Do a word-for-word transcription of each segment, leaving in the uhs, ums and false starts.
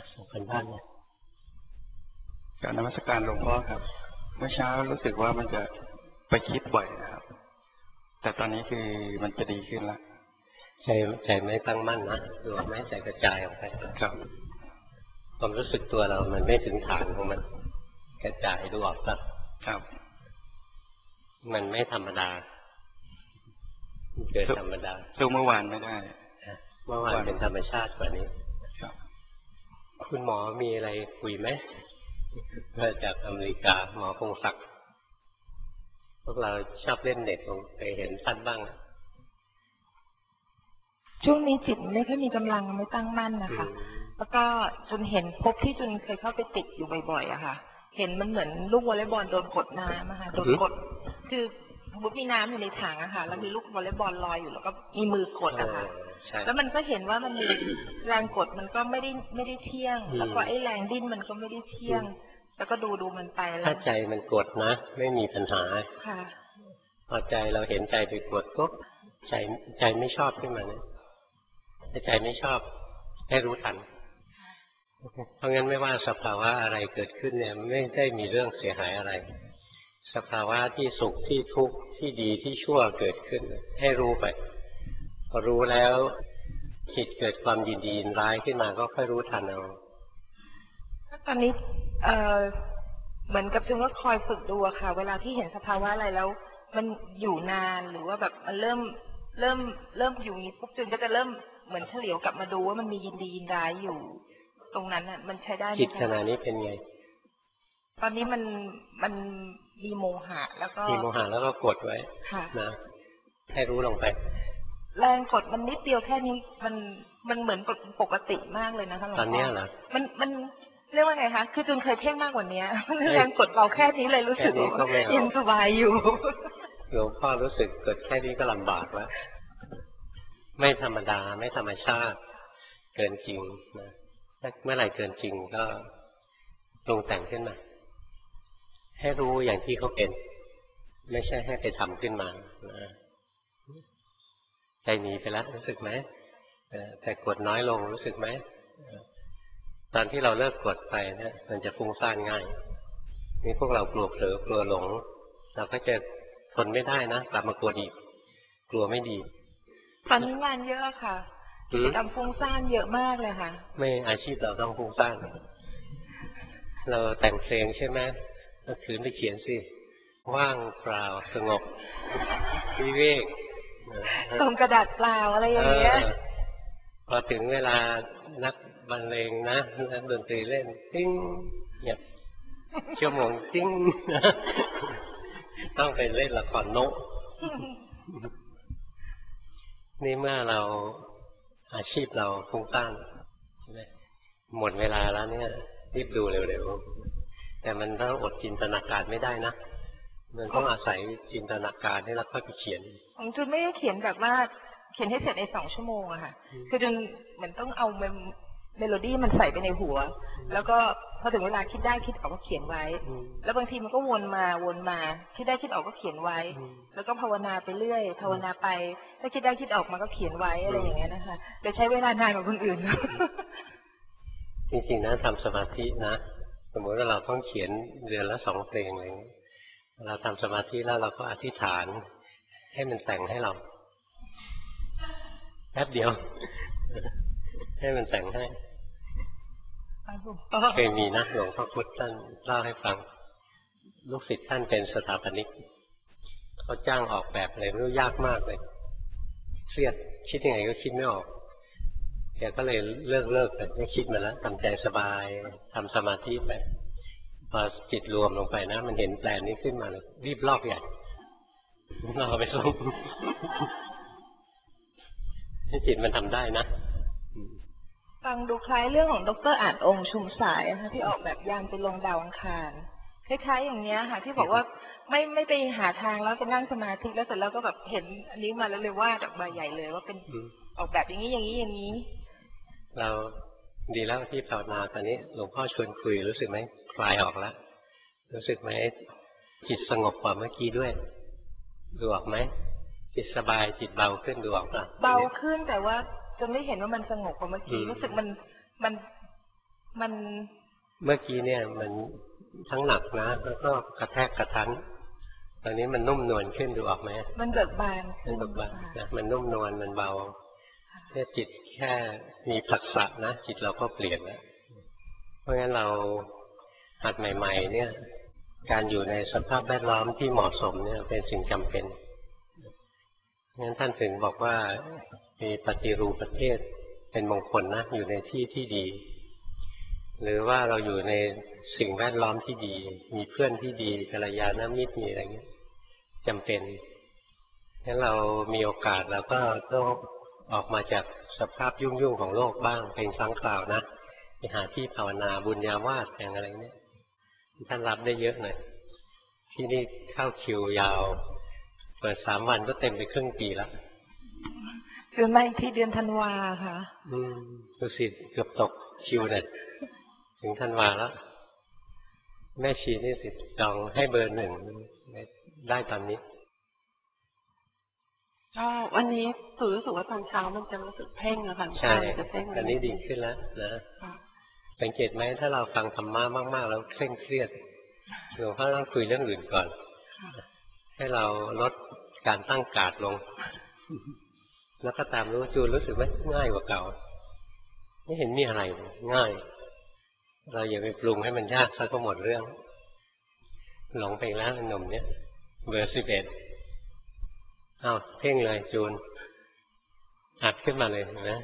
ส่งกันบ้านเนี่ยการนมัสการหลวงพ่อครับเมื่อเช้ารู้สึกว่ามันจะไปคิดบ่อยนะครับแต่ตอนนี้คือมันจะดีขึ้นแล้วใจใจไม่ตั้งมั่นนะดูออกไหมใจกระจายออกไปครับความรู้สึกตัวเรามันไม่ถึงฐานของมันกระจายดูออกปะครับมันไม่ธรรมดาเกิดธรรมดาสู้เมื่อวานไม่ได้เมื่อวานเป็นธรรมชาติกว่านี้ครับคุณหมอมีอะไรคุยไหมมาจากอเมริกาหมอพงศักดิ์พวกเราชอบเล่นเน็ตเคยเห็นท่านบ้างช่วงนี้จิตไม่ค่อยมีกำลังไม่ตั้งมั่นนะคะแล้วก็จนเห็นพบที่จนเคยเข้าไปติดอยู่บ่อยๆอะค่ะเห็นมันเหมือนลูกวอลเลย์บอลโดนกดน้ำอะค่ะโดนกดคือสมมติมีน้ำอยู่ในถังอะค่ะแล้วมีลูกวอลเลย์บอลลอยอยู่แล้วก็มีมือกดอะค่ะแล้วมันก็เห็นว่ามันมีแรงกดมันก็ไม่ได้ไม่ได้เที่ยงแล้วก็ไอ้แรงดิ้นมันก็ไม่ได้เที่ยงแล้วก็ดูดูมันไปแล้วถ้าใจมันกดนะไม่มีปัญหาค่ะพอใจเราเห็นใจไปกดปุ๊บใจใจไม่ชอบขึ้นมานะถ้าใจไม่ชอบให้รู้ทันเพราะงั้นไม่ว่าสภาวะอะไรเกิดขึ้นเนี่ยไม่ได้มีเรื่องเสียหายอะไรสภาวะที่สุขที่ทุกข์ที่ดีที่ชั่วเกิดขึ้นให้รู้ไปพอรู้แล้วจิตเกิดความยินดียินร้ายขึ้นมาก็ค่อยรู้ทันเอาตอนนี้เอ่อเหมือนกับจึงว่าคอยฝึกดูค่ะเวลาที่เห็นสภาวะอะไรแล้วมันอยู่นานหรือว่าแบบมันเริ่มเริ่มเริ่มอยู่นี้ปุ๊บจึงก็จะเริ่มเหมือนเฉลียวกลับมาดูว่ามันมียินดียินร้ายอยู่ตรงนั้นน่ะมันใช้ได้ไหมจิตขณะนี้เป็นไงตอนนี้มันมันมีโมหะแล้วก็มีโมหะแล้วก็กดไว้นะให้รู้ลงไปแรงกดมันนิดเดียวแค่นี้มันมันเหมือนปกติมากเลยนะคะหลวงพ่อตอนนี้เหรอมันมันเรียกว่าไงคะคือจุนเคยเพ่งมากกว่านี้แรงกดเราแค่นี้เลยรู้สึกยังสบายอยู่หลวงพ่อรู้สึกเกิดแค่นี้ก็ลำบากแล้วไม่ธรรมดาไม่ธรรมชาติเกินจริงนะเมื่อไหร่เกินจริงก็ปรุงแต่งขึ้นมาให้รู้อย่างที่เขาเป็นไม่ใช่ให้ไปทำขึ้นมานะใจหนีไปแล้วรู้สึกไหมแต่กดน้อยลงรู้สึกไหมตอนที่เราเลิกกดไปเนี่ยมันจะฟุ้งซ่านง่ายนี่พวกเรากลัวเผลอกลัวหลงเราก็จะทนไม่ได้นะกลับมากลัวอีกกลัวไม่ดีตอนนี้งานเยอะค่ะกิจกรรมฟุ้งซ่านเยอะมากเลยค่ะไม่อาชีพเราต้องฟุ้งซ่านเราแต่งเพลงใช่ไหมก็ถือไปเขียนสิว่างเปล่าสงบวิเวกตรงกระดาษเปล่าอะไรอย่างเงี้ยพอถึงเวลานักบรรเลงนะนักดนตรีเล่นติ้งเงียบชั่วโมงติ้งต้องไปเล่นละครโนนี่เมื่อเราอาชีพเราฟุ้งซ่านใช่ไหมหมดเวลาแล้วเนี่ยรีบดูเร็วๆแต่มันต้องอดจินตนาการไม่ได้นะมันต้องอาศัยจินตนาการให้เราค่อยไปเขียนของจุนไม่ได้เขียนแบบว่าเขียนให้เสร็จในสองชั่วโมงอะค่ะคือจุนเหมือนต้องเอาเมโลดี้มันใส่ไปในหัวแล้วก็พอถึงเวลาคิดได้คิดออกก็เขียนไว้แล้วบางทีมันก็วนมาวนมาคิดได้คิดออกก็เขียนไว้แล้วก็ภาวนาไปเรื่อยภาวนาไปถ้าคิดได้คิดออกมันก็เขียนไว้อะไรอย่างเงี้ยนะคะจะใช้เวลานานกว่าคนอื่นจริงๆนะทำสมาธินะสมมติว่าเราต้องเขียนเดือนละสองเพลงอะไรอย่างเงี้ยเราทำสมาธิแล้วเราก็อธิษฐานให้มันแต่งให้เราแป๊บเดียวให้มันแต่งให้เคยมีนะหลวงพ่อพุธท่านเล่าให้ฟังลูกศิษย์ท่านเป็นสถาปนิกเขาจ้างออกแบบอะไรไม่รู้ยากมากเลยเครียดคิดยังไงก็คิดไม่ออกแกก็เลยเลิกเลิกไปไม่คิดมาแล้วทำใจสบายทำสมาธิไปพอจิตรวมลงไปนะมันเห็นแปลนนี้ขึ้นมาเลยรีบลอกใหญ่ลอกไปส่งให้จิตมันทำได้นะฟังดูคล้ายเรื่องของดร.อาจองค์ชุมสายนะคะที่ออกแบบยานไปลงดาวอังคารคล้ายๆอย่างเนี้ยค่ะที่บอกว่าไม่ไม่ไปหาทางแล้วไปนั่งสมาธิแล้วเสร็จแล้วก็แบบเห็นอันนี้มาแล้วเลยว่าจากใบใหญ่เลยว่าเป็นออกแบบอย่างนี้อย่างนี้อย่างนี้เราดีแล้วที่ภาวนาตอนนี้หลวงพ่อชวนคุยรู้สึกไหมคลายออกแล้วรู้สึกไหมจิตสงบกว่าเมื่อกี้ด้วยดูออกไหมจิตสบายจิตเบาขึ้นดูออกป่ะเบาขึ้นแต่ว่าจะไม่เห็นว่ามันสงบกว่าเมื่อกี้รู้สึกมันมันมันเมื่อกี้เนี่ยมันทั้งหนักนะแล้วก็กระแทกกระทันตอนนี้มันนุ่มนวลขึ้นดูออกไหมมันเบิกบานมันเบิกบานนะมันนุ่มนวลมันเบาแค่จิตแค่มีผัสสะนะจิตเราก็เปลี่ยนแล้วเพราะงั้นเราหัดใหม่ๆเนี่ยการอยู่ในสภาพแวดล้อมที่เหมาะสมเนี่ยเป็นสิ่งจำเป็นงั้นท่านถึงบอกว่ามีปฏิรูปประเทศเป็นมงคลนะอยู่ในที่ที่ดีหรือว่าเราอยู่ในสิ่งแวดล้อมที่ดีมีเพื่อนที่ดีกัลยาณมิตรมีอะไรเงี้ยจำเป็นงั้นเรามีโอกาสเราก็ต้องออกมาจากสภาพยุ่งๆของโลกบ้างเป็นครั้งคราวนะไปหาที่ภาวนาบุญญาวาสอย่างอะไรเนี้ยท่านรับได้เยอะหน่อยที่นี่เข้าคิวยาวเปิดสามวันก็เต็มไปครึ่งปีแล้วคือไม่ที่เดือนธันวาค่ะอืมดูสิเกือบตกคิวเลยถึงธันวาแล้วแม่ชีนี่สิจองให้เบอร์หนึ่งได้ตอนนี้ก็วันนี้รู้สึกว่าตอนเช้ามันจะรู้สึกเพ่งอะค่ะใช่ตอนนี้ดีขึ้นแล้วนะสังเกตไหมถ้าเราฟังธรรมะมากๆแล้วเคร่งเครียดหลวงพ่อต้องคุยเรื่องอื่นก่อนให้เราลดการตั้งการ์ดลงแล้วก็ตามรู้จูนรู้สึกไหมง่ายกว่าเก่าไม่เห็นมีอะไรง่ายเราอย่าไปปรุงให้มันยากซะก็หมดเรื่องหลงไปแล้วหนุ่มเนี่ยเบอร์สิบเอ็ดอ้าวเพ่งเลยจูนอัดขึ้นมาเลยนะ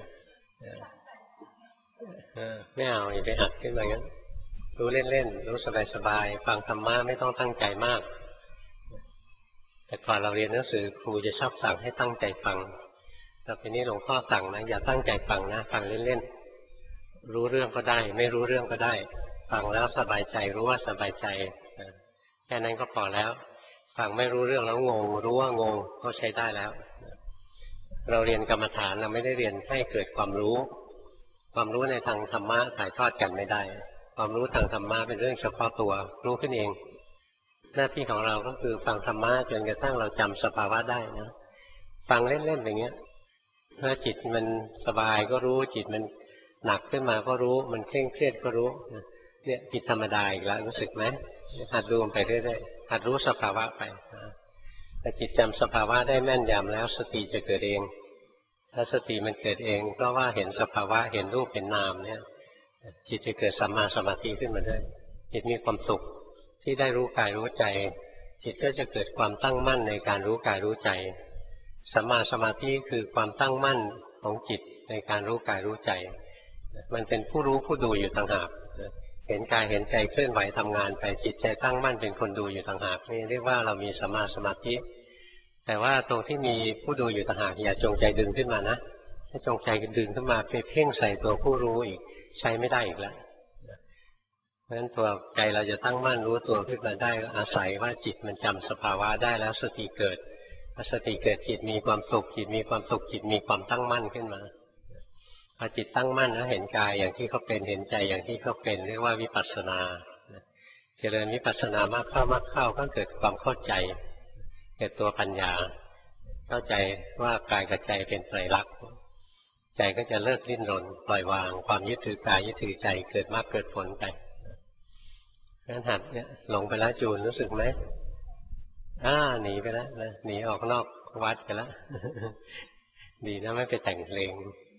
ไม่เอาอย่าไปอัดขึ้นมางั้นรู้เล่นๆรู้สบายๆฟังธรรมะไม่ต้องตั้งใจมากแต่ก่อนเราเรียนหนังสือครูจะชอบสั่งให้ตั้งใจฟังแต่ทีนี้หลวงพ่อสั่งนะอย่าตั้งใจฟังนะฟังเล่นๆรู้เรื่องก็ได้ไม่รู้เรื่องก็ได้ฟังแล้วสบายใจรู้ว่าสบายใจแค่นั้นก็พอแล้วฟังไม่รู้เรื่องแล้วงงรู้ว่างงก็ใช้ได้แล้วเราเรียนกรรมฐานเราไม่ได้เรียนให้เกิดความรู้ความรู้ในทางธรรมะถ่ายทอดกันไม่ได้ความรู้ทางธรรมะเป็นเรื่องเฉพาะตัวรู้ขึ้นเองหน้าที่ของเราก็คือฟังธรรมะจนกระทั่งเราจำสภาวะได้นะฟังเล่นๆอย่างเงี้ยถ้าจิตมันสบายก็รู้จิตมันหนักขึ้นมาก็รู้มันเคร่งเครียดก็รู้เนี่ยจิตธรรมดาอีกแล้วรู้สึกไหมหัดดูไปเรื่อยๆหัดรู้สภาวะไปแต่จิตจำสภาวะได้แม่นยำแล้วสติจะเกิดเองถ้าสติมันเกิดเองเพราะว่าเห็นสภาวะเห็นรูปเห็นนามเนี่ยจิตจะเกิดสัมมาสมาธิขึ้นมาได้จิตมีความสุขที่ได้รู้กายรู้ใจจิตก็จะเกิดความตั้งมั่นในการรู้กายรู้ใจสัมมาสมาธิคือความตั้งมั่นของจิตในการรู้กายรู้ใจมันเป็นผู้รู้ผู้ดูอยู่ต่างหากเห็นกายเห็นใจเคลื่อนไหวทำงานไปจิตใจตั้งมั่นเป็นคนดูอยู่ต่างหากนี่เรียกว่าเรามีสัมมาสมาธิแต่ว่าตรงที่มีผู้ดูอยู่ต่างหากอย่าจงใจดึงขึ้นมานะถ้าจงใจดึงขึ้นมาไปเพ่งใส่ตัวผู้รู้อีกใช้ไม่ได้อีกแล้วเพราะฉะนั้นตัวใจเราจะตั้งมั่นรู้ตัวขึ้นมาได้อาศัยว่าจิตมันจำสภาวะได้แล้วสติเกิดสติเกิดจิตมีความสุขจิตมีความสุขจิตมีความตั้งมั่นขึ้นมาพอจิตตั้งมั่นแล้วเห็นกายอย่างที่เขาเป็นเห็นใจอย่างที่เขาเป็นเรียกว่าวิปัสสนาเจริญวิปัสสนามากเข้ามากเข้าก็เกิดความเข้าใจเกิดตัวปัญญาเข้าใจว่ากายกับใจเป็นไตรลักษณ์ใจก็จะเลิกดิ้นรนปล่อยวางความยึดถือกายยึดถือใจเกิดมากเกิดผลไปงั้นหัดเนี่ยหลงไปแล้วจูนรู้สึกไหมอ่าหนีไปแล้วนะหนีออกนอกวัดไปแล้วดีนะไม่ไปแต่งเพลง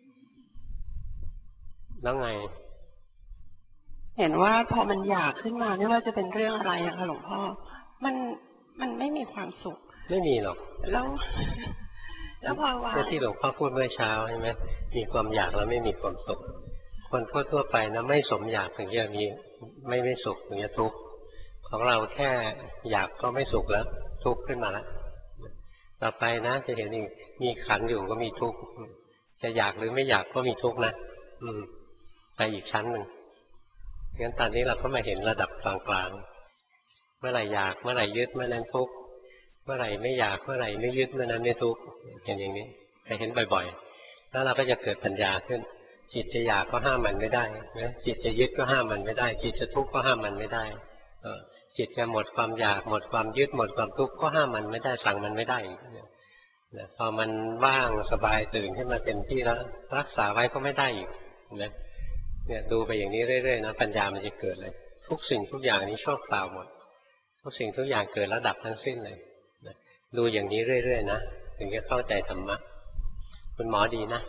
แล้วไงเห็นว่าพอมันอยากขึ้นมาไม่ว่าจะเป็นเรื่องอะไรอะค่ะหลวงพ่อมันมันไม่มีความสุขไม่มีหรอกแล้วแล้วพอว่าที่หลวงพ่อพูดเมื่อเช้าใช่ไหมมีความอยากแล้วไม่มีความสุขคนทั่วๆไปนะไม่สมอยากถึงจะมีไม่ไม่สุขถึงจะทุกข์ของเราแค่อยากก็ไม่สุขแล้วทุกข์ขึ้นมาแล้วต่อไปนะจะเห็นอีกมีขันอยู่ก็มีทุกข์จะอยากหรือไม่อยากก็มีทุกข์นะอืมไปอีกชั้นหนึ่งงั้นตอนนี้เราก็มาเห็นระดับกลางๆเมื่อไหร่อยากเมื่อไหร่ยึดเมื่อนั้นทุกข์เมื่อไหร่ไม่อยากเมื่อไหร่ไม่ยึดเมื่อนั้นไม่ทุกข์เห็นอย่างนี้แต่เห็นบ่อยๆแล้วเราก็จะเกิดปัญญาขึ้นจิตจะอยากก็ห้ามมันไม่ได้นะจิตจะยึดก็ห้ามมันไม่ได้จิตจะทุกข์ก็ห้ามมันไม่ได้จิตจะหมดความอยากหมดความยึดหมดความทุกข์ก็ห้ามมันไม่ได้สั่งมันไม่ได้นะพอมันว่างสบายตื่นขึ้นมาเต็มที่แล้วรักษาไว้ก็ไม่ได้อีกนะเนี่ยดูไปอย่างนี้เรื่อยๆนะปัญญามันจะเกิดเลยทุกสิ่งทุกอย่างนี้ชั่วคราวหมดทุกสิ่งทุกอย่างเกิดแล้วดับทั้งสิ้นเลยนะดูอย่างนี้เรื่อยๆนะถึงจะเข้าใจธรรมะคุณหมอดีนะ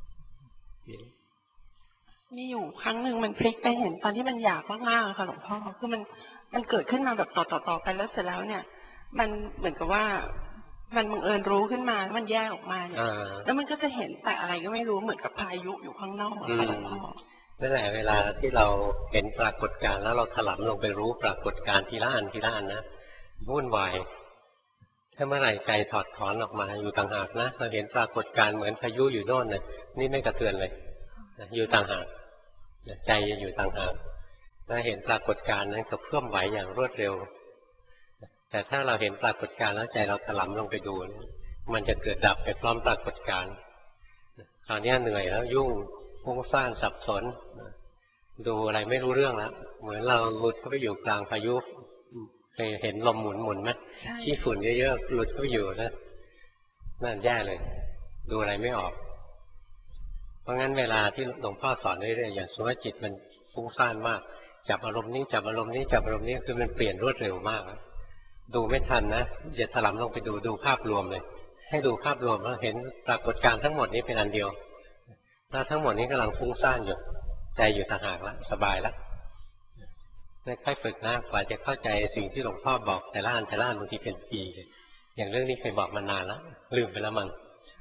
มีอยู่ครั้งหนึ่งมันพลิกไปเห็นตอนที่มันอยากมากๆค่ะหลวงพ่อคือมันมันเกิดขึ้นมาแบบต่อๆๆกันแล้วเสร็จแล้วเนี่ยมันเหมือนกับว่ามันบังเอิญรู้ขึ้นมามันแยกออกมาเนี่ยแล้วมันก็จะเห็นแต่อะไรก็ไม่รู้เหมือนกับพายุอยู่ข้างนอกค่ะหลวงพ่อนั่นแหละเวลาที่เราเห็นปรากฏการณ์แล้วเราถลำลงไปรู้ปรากฏการณ์ทีละอันทีละอันนะวุ่นวายถ้าเมื่อไหร่ใจถอดถอนออกมาอยู่ต่างหากนะเราเห็นปรากฏการณ์เหมือนพายุอยู่โน่นเนี่ยนี่ไม่กระเทือนเลยอยู่ต่างหากใจอยู่ต่างหากถ้าเห็นปรากฏการณ์นั้นก็เคลื่อนไหวอย่างรวดเร็วแต่ถ้าเราเห็นปรากฏการณ์แล้วใจเราถลำลงไปดูมันจะเกิดดับไปพร้อมปรากฏการณ์คราวนี้เหนื่อยแล้วยุ่งฟุ้งซ่านสับสนดูอะไรไม่รู้เรื่องแล้วเหมือนเราหลุดเข้าไปอยู่กลางพายุเคยเห็นลมหมุนหมุนไหมที่ฝุ่นเยอะๆหลุดเข้าไปอยู่นะนั่นแย่เลยดูอะไรไม่ออกเพราะงั้นเวลาที่หลวงพ่อสอนเรื่อยๆอย่างสมมติจิตมันฟุ้งซ่านมากจับอารมณ์นี้จับอารมณ์นี้จับอารมณ์นี้คือมันเปลี่ยนรวดเร็วมากดูไม่ทันนะอย่าถลำลงไปดูดูภาพรวมเลยให้ดูภาพรวมแล้วเห็นปรากฏการณ์ทั้งหมดนี้เป็นอันเดียวแล้วทั้งหมดนี้กำลังฟุ้งซ่านอยู่ใจอยู่ต่างหากแล้วสบายแล้วค่อยฝึกนะกว่าจะเข้าใจสิ่งที่หลวงพ่อบอกแต่ละอันแต่ละอันบางทีเป็นปีอย่างเรื่องนี้เคยบอกมานานแล้วลืมไปแล้วมั้ง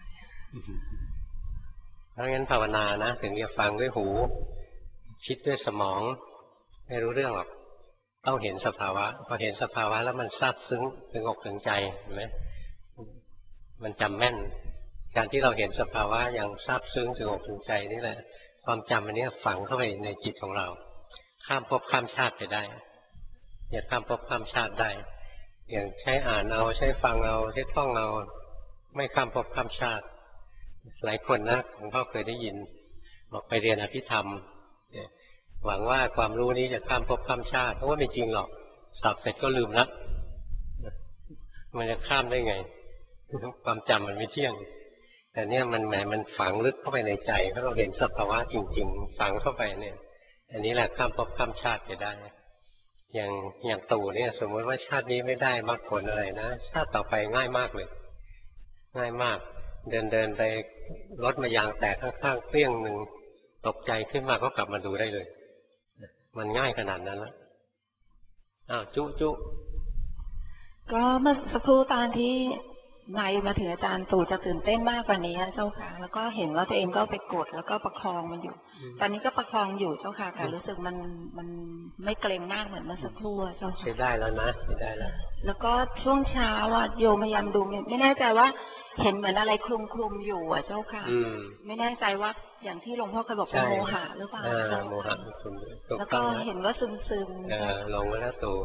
เพราะงั้นภาวนานะถึงจะฟังด้วยหูคิดด้วยสมองไม่รู้เรื่องหรอกต้องเห็นสภาวะพอเห็นสภาวะแล้วมันซาบซึ้งถึงอกถึงใจเห็นไหมมันจำแม่นการที่เราเห็นสภาวะอย่างซาบซึ้งถึงอกถึงใจนี่แหละความจำอันนี้ฝังเข้าไปในจิตของเราข้ามภพข้ามชาติไปได้อย่าข้ามภพข้ามชาติได้อย่างใช้อ่านเอาใช้ฟังเอาใช้ท่องเอาไม่ข้ามภพข้ามชาติหลายคนนะหลวงพ่อเคยได้ยินบอกไปเรียนอภิธรรมหวังว่าความรู้นี้จะข้ามภพข้ามชาติเพราะว่าไม่จริงหรอกสอบเสร็จก็ลืมแล้วมันจะข้ามได้ไงความจำมันไม่เที่ยงแต่เนี่ยมันแหมมันฝังลึกเข้าไปในใจเพราะเราเห็นสภาวะจริงๆฝังเข้าไปเนี่ยอันนี้แหละข้ามภพข้ามชาติไปได้อย่างอย่างตู่เนี่ยสมมติว่าชาตินี้ไม่ได้มรรคผลอะไรนะชาติต่อไปง่ายมากเลยง่ายมากเดินเดินไปรถมายางแตกข้างๆเปรี้ยงหนึ่งตกใจขึ้นมาก็กลับมาดูได้เลยมันง่ายขนาดนั้นแล้วอ้าวจุจุก็เมื่อสักครู่ตอนที่นายมาถึงอาจารย์ตู่จะตื่นเต้นมากกว่านี้เจ้าค่ะแล้วก็เห็นว่าตัวเองก็ไปกดแล้วก็ประคองมันอยู่ตอนนี้ก็ประคองอยู่เจ้าค่ะแต่รู้สึกมันมันไม่เกรงมากเหมือนเมื่อสักครู่เจ้าค่ะใช้ได้แล้วนะใช้ได้แล้วแล้วก็ช่วงเช้าอ่ะโยมพยายามดูไม่แน่ใจว่าเห็นเหมือนอะไรคลุมคลุมอยู่อ่ะเจ้าค่ะไม่แน่ใจว่าอย่างที่หลวงพ่อเคยบอกเป็นโมหะหรือเปล่าโมหะแล้วก็เห็นว่าซึมซึมลงไว้แล้วตู่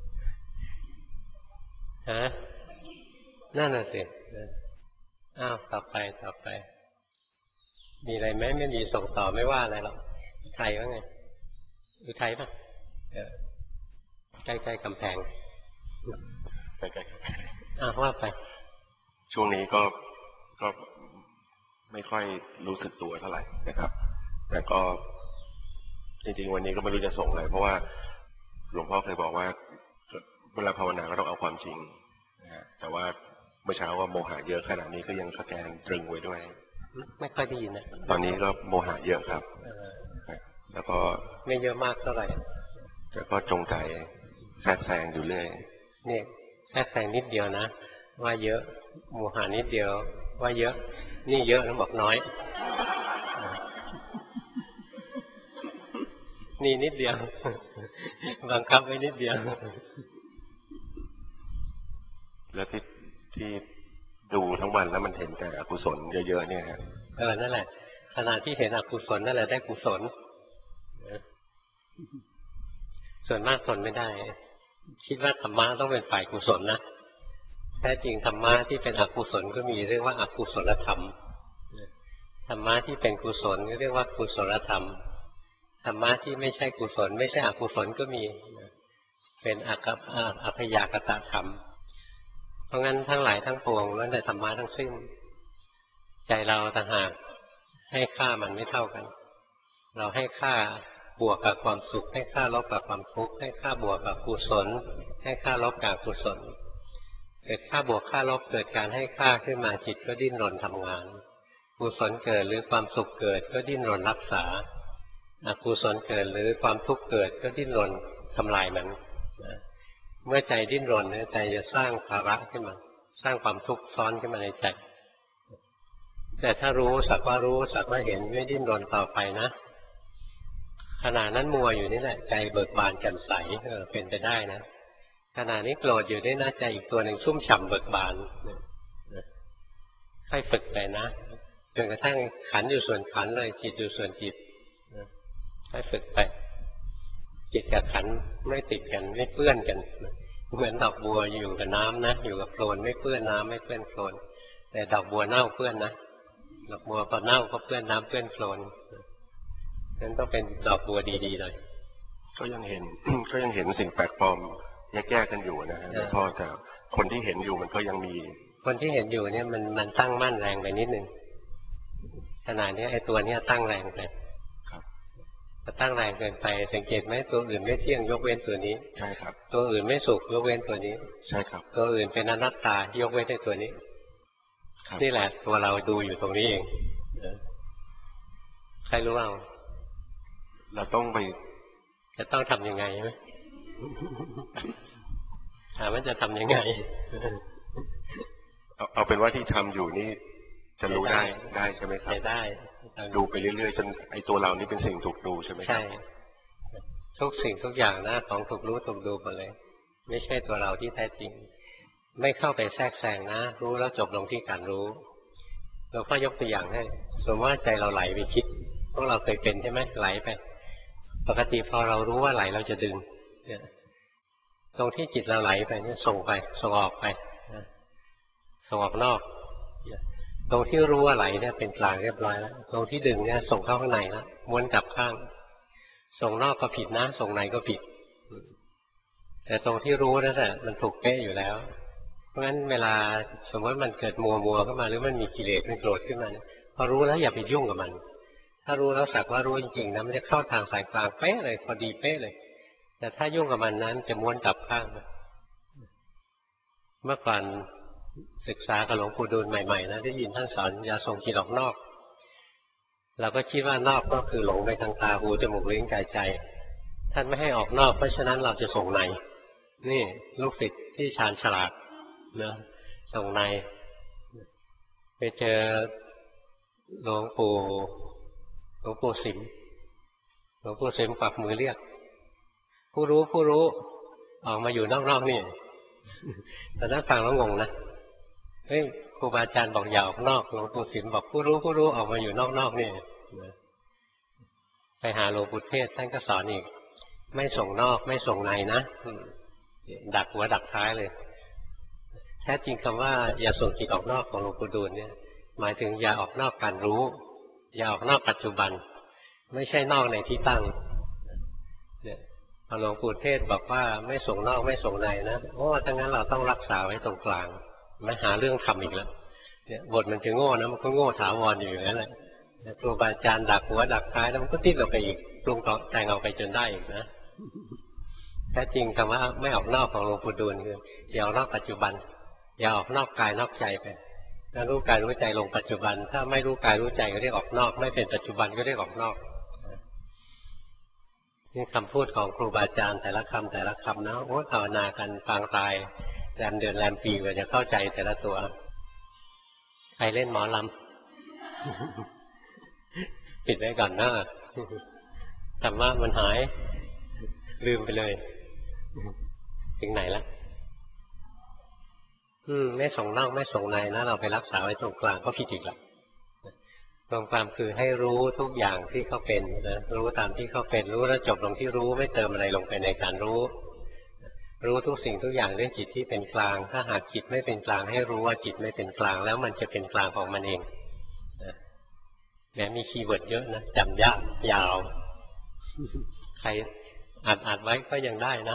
ฮะนั่นน่ะสิอ้าวต่อไปต่อไปมีอะไรไหมไม่มีส่งต่อไม่ว่าอะไรหรอกไทยว่าไงอยู่ไทยป่ะใกล้ๆกำแพงใกล้ๆอ้าวว่าไปช่วงนี้ก็ก็ไม่ค่อยรู้สึกตัวเท่าไหร่นะครับแต่ก็จริงๆวันนี้ก็ไม่รู้จะส่งอะไรเพราะว่าหลวงพ่อเคยบอกว่าเวลาภาวนาก็ต้องเอาความจริงนะแต่ว่าเมื่อเช้าว่าโมหะเยอะขนาดนี้ก็ยังสแกนตรึงไว้ด้วยไม่ค่อยได้ยินนะตอนนี้ก็โมหะเยอะครับแล้วก็ไม่เยอะมากเท่าไหร่แต่ก็จงใจแทรกแซงอยู่เรื่อยนี่แทรกแซงนิดเดียวนะว่าเยอะโมหะนิดเดียวว่าเยอะนี่เยอะแล้วบอกน้อยนี่นิดเดียวบังคับไว้นิดเดียวแล้วที่ที่ดูทั้งวันแล้วมันเห็นแต่อกุศลเยอะๆเนี่ยฮะเออนั่นแหละขณะที่เห็นอกุศลนั่นแหละได้กุศลส่วนมากทนไม่ได้คิดว่าธรรมะต้องเป็นฝ่ายกุศลนะแท้จริงธรรมะที่เป็นอกุศลก็มีเรียกว่าอกุศลธรรมธรรมะที่เป็นกุศลก็เรียกว่ากุศลธรรมธรรมะที่ไม่ใช่กุศลไม่ใช่อกุศลก็มีเป็นอัพยากตธรรมเพราะงั้นทั้งหลายทั้งปวงล้วนแต่ธรรมะทั้งสิ้นใจเราต่างหากให้ค่ามันไม่เท่ากันเราให้ค่าบวกกับความสุขให้ค่าลบกับความทุกข์ให้ค่าบวกกับกุศลให้ค่าลบกับอกุศลเกิดค่าบวกค่าลบเกิดการให้ค่าขึ้นมาจิตก็ดิ้นรนทำงานกุศลเกิดหรือความสุขเกิดก็ดิ้นรนรักษาอกุศลเกิดหรือความทุกข์เกิดก็ดิ้นรนทำลายมันเมื่อใจดิ้นรนเนี่ยใจจะสร้างภาระขึ้นมาสร้างความทุกข์ซ้อนขึ้นมาในใจแต่ถ้ารู้สักว่ารู้สักว่าเห็นไม่ดิ้นรนต่อไปนะขณะนั้นมัวอยู่นี่แหละใจเบิกบานแจ่มใสเออเป็นไปได้นะขณะนี้โกรธอยู่ได้นะใจอีกตัวหนึ่งชุ่มฉ่ำเบิกบานค่อยฝึกไปนะจนกระทั่งขันอยู่ส่วนขันเลยจิตอยู่ส่วนจิตค่อยฝึกไปจิตกับขันไม่ติดกันไม่เปื้อนกันเหมือนดอกบัวอยู่กับน้ำนะอยู่กับโคลนไม่เปื้อนน้ำไม่เปื้อนโคลนแต่ดอกบัวเน่าเปื้อนนะดอกบัวพอเน่าก็เปื้อนน้ำเปื้อนโคลนนั้นต้องเป็นดอกบัวดีๆเลยก็ยังเห็น ก็ยังเห็นสิ่งแปลกปลอมแยกๆกันอยู่นะฮะหลวงพ่อแต่คนที่เห็นอยู่มันก็ยังมีคนที่เห็นอยู่เนี่ยมันมันตั้งมั่นแรงไปนิดนึงขนาดนี้ไอ้ตัวเนี้ยตั้งแรงไปครับถ้าตั้งแรงเกินไปสังเกตไหมตัวอื่นไม่เที่ยงยกเว้นตัวนี้ใช่ครับตัวอื่นไม่สุขยกเว้นตัวนี้ใช่ครับตัวอื่นเป็นอนัตตายกเว้นในตัวนี้นี่แหละตัวเราดูอยู่ตรงนี้เองใครรู้เราเราต้องไปจะต้องทำยังไงไหมถามว่าจะทำยังไงเอาเอาเป็นว่าที่ทำอยู่นี่จะรู้ได้ได้ใช่ไหมครับได้ดูไปเรื่อยๆจนไอ้ตัวเรานี่เป็นสิ่งถูกดูใช่ไหมใช่ทุกสิ่งทุกอย่างนะของถูกรู้ถูกดูหมดเลยไม่ใช่ตัวเราที่แท้จริงไม่เข้าไปแทรกแซงนะรู้แล้วจบลงที่การรู้เราก็ยกตัวอย่างให้สมมติว่าใจเราไหลไปคิดพวกเราเคยเป็นใช่ไหมไหลไปปกติพอเรารู้ว่าไหลเราจะดึงตรงที่จิตเราไหลไปนี่ส่งไปส่งออกไปส่งออกนอกตรงที่รู้ว่าไหลเนี่ยเป็นกลางเรียบร้อยแล้วตรงที่ดึงเนี่ยส่งเข้าข้างในแล้วม้วนกลับข้างส่งนอกก็ผิดนะส่งในก็ผิดแต่ตรงที่รู้นั่นแหละมันถูกเป๊ะอยู่แล้วเพราะฉะนั้นเวลาสมมติมันเกิดมัวมัวขึ้นมาหรือมันมีกิเลสมันโกรธขึ้นมาพอรู้แล้วอย่าไปยุ่งกับมันถ้ารู้แล้วสักว่ารู้จริงๆนะมันจะเข้าทางสายกลางเป๊ะเลยพอดีเป๊ะเลยแต่ถ้ายุ่งกับมันนั้นจะม้วนกลับข้างเมื่อก่อนศึกษากับหลวงปู่ดูลใหม่ๆนะได้ยินท่านสอนอย่าส่งจิตออกนอกเราก็คิดว่านอกก็คือหลงไปทางตาหูจมูกลิ้นกายใจท่านไม่ให้ออกนอกเพราะฉะนั้นเราจะส่งในนี่ลูกศิษย์ที่ชาญฉลาดนะส่งในไปเจอหลวงปู่หลวงปู่สิมหลวงปู่สิมปักมือเรียกผู้รู้ผู้รู้ออกมาอยู่นอกๆนี่แต่ถ้าฟังแล้วงงนะเฮ้ยครูบาอาจารย์บอกอย่าออกนอกหลวงปู่สิมบอกผู้รู้ผู้รู้ออกมาอยู่นอกๆนี่ไปหาหลวงปู่เทศท่านก็สอนอีกไม่ส่งนอกไม่ส่งในนะดักหัวดักท้ายเลยแท้จริงคำว่าอย่าส่งจิตออกนอกของหลวงปู่ดูลเนี่ยหมายถึงอย่าออกนอกการรู้อย่าออกนอกปัจจุบันไม่ใช่นอกในที่ตั้งเนี่ยพอหลวงปู่เทศบอกว่าไม่ส่งนอกไม่ส่งในนะโอ้ถ้างั้นเราต้องรักษาไว้ตรงกลางไม่หาเรื่องทำอีกแล้วเนี่ยบทมันจะโง่นะมันก็โง่ถาวรอยู่อย่างนั้นแหละครูบาอาจารย์ดักหัวดักท้ายแล้วมันก็ติดเราไปอีกปรุงแต่งเอาไปจนได้อีกนะแท้จริงคำว่าไม่ออกนอกของหลวงปู่ดูลคืออย่าออกนอกปัจจุบันอย่าออกนอกกายนอกใจไปถ้ารู้กายรู้ใจลงปัจจุบันถ้าไม่รู้กายรู้ใจก็เรียกออกนอกไม่เป็นปัจจุบันก็เรียกออกนอกนี่คำพูดของครูบาอาจารย์แต่ละคำแต่ละคำนะโอ้ภาวนากันปางตายแรมเดือนแรมปีกว่าจะเข้าใจแต่ละตัวใครเล่นหมอลำปิดไว้ก่อนนะธรรมะมันหายลืมไปเลยถึงไหนละอืมไม่ส่งนอกไม่ส่งในนะเราไปรักษาไว้ตรงกลางก็ผิดอีกละตรงกลางคือให้รู้ทุกอย่างที่เขาเป็นนะรู้ตามที่เขาเป็นรู้แล้วจบลงที่รู้ไม่เติมอะไรลงไปในการรู้รู้ทุกสิ่งทุกอย่างด้วยจิตที่เป็นกลางถ้าหากจิตไม่เป็นกลางให้รู้ว่าจิตไม่เป็นกลางแล้วมันจะเป็นกลางของมันเองแม้มีคีย์เวิร์ดเยอะนะจำยากยาวใครอ่านอ่านไว้ก็ยังได้นะ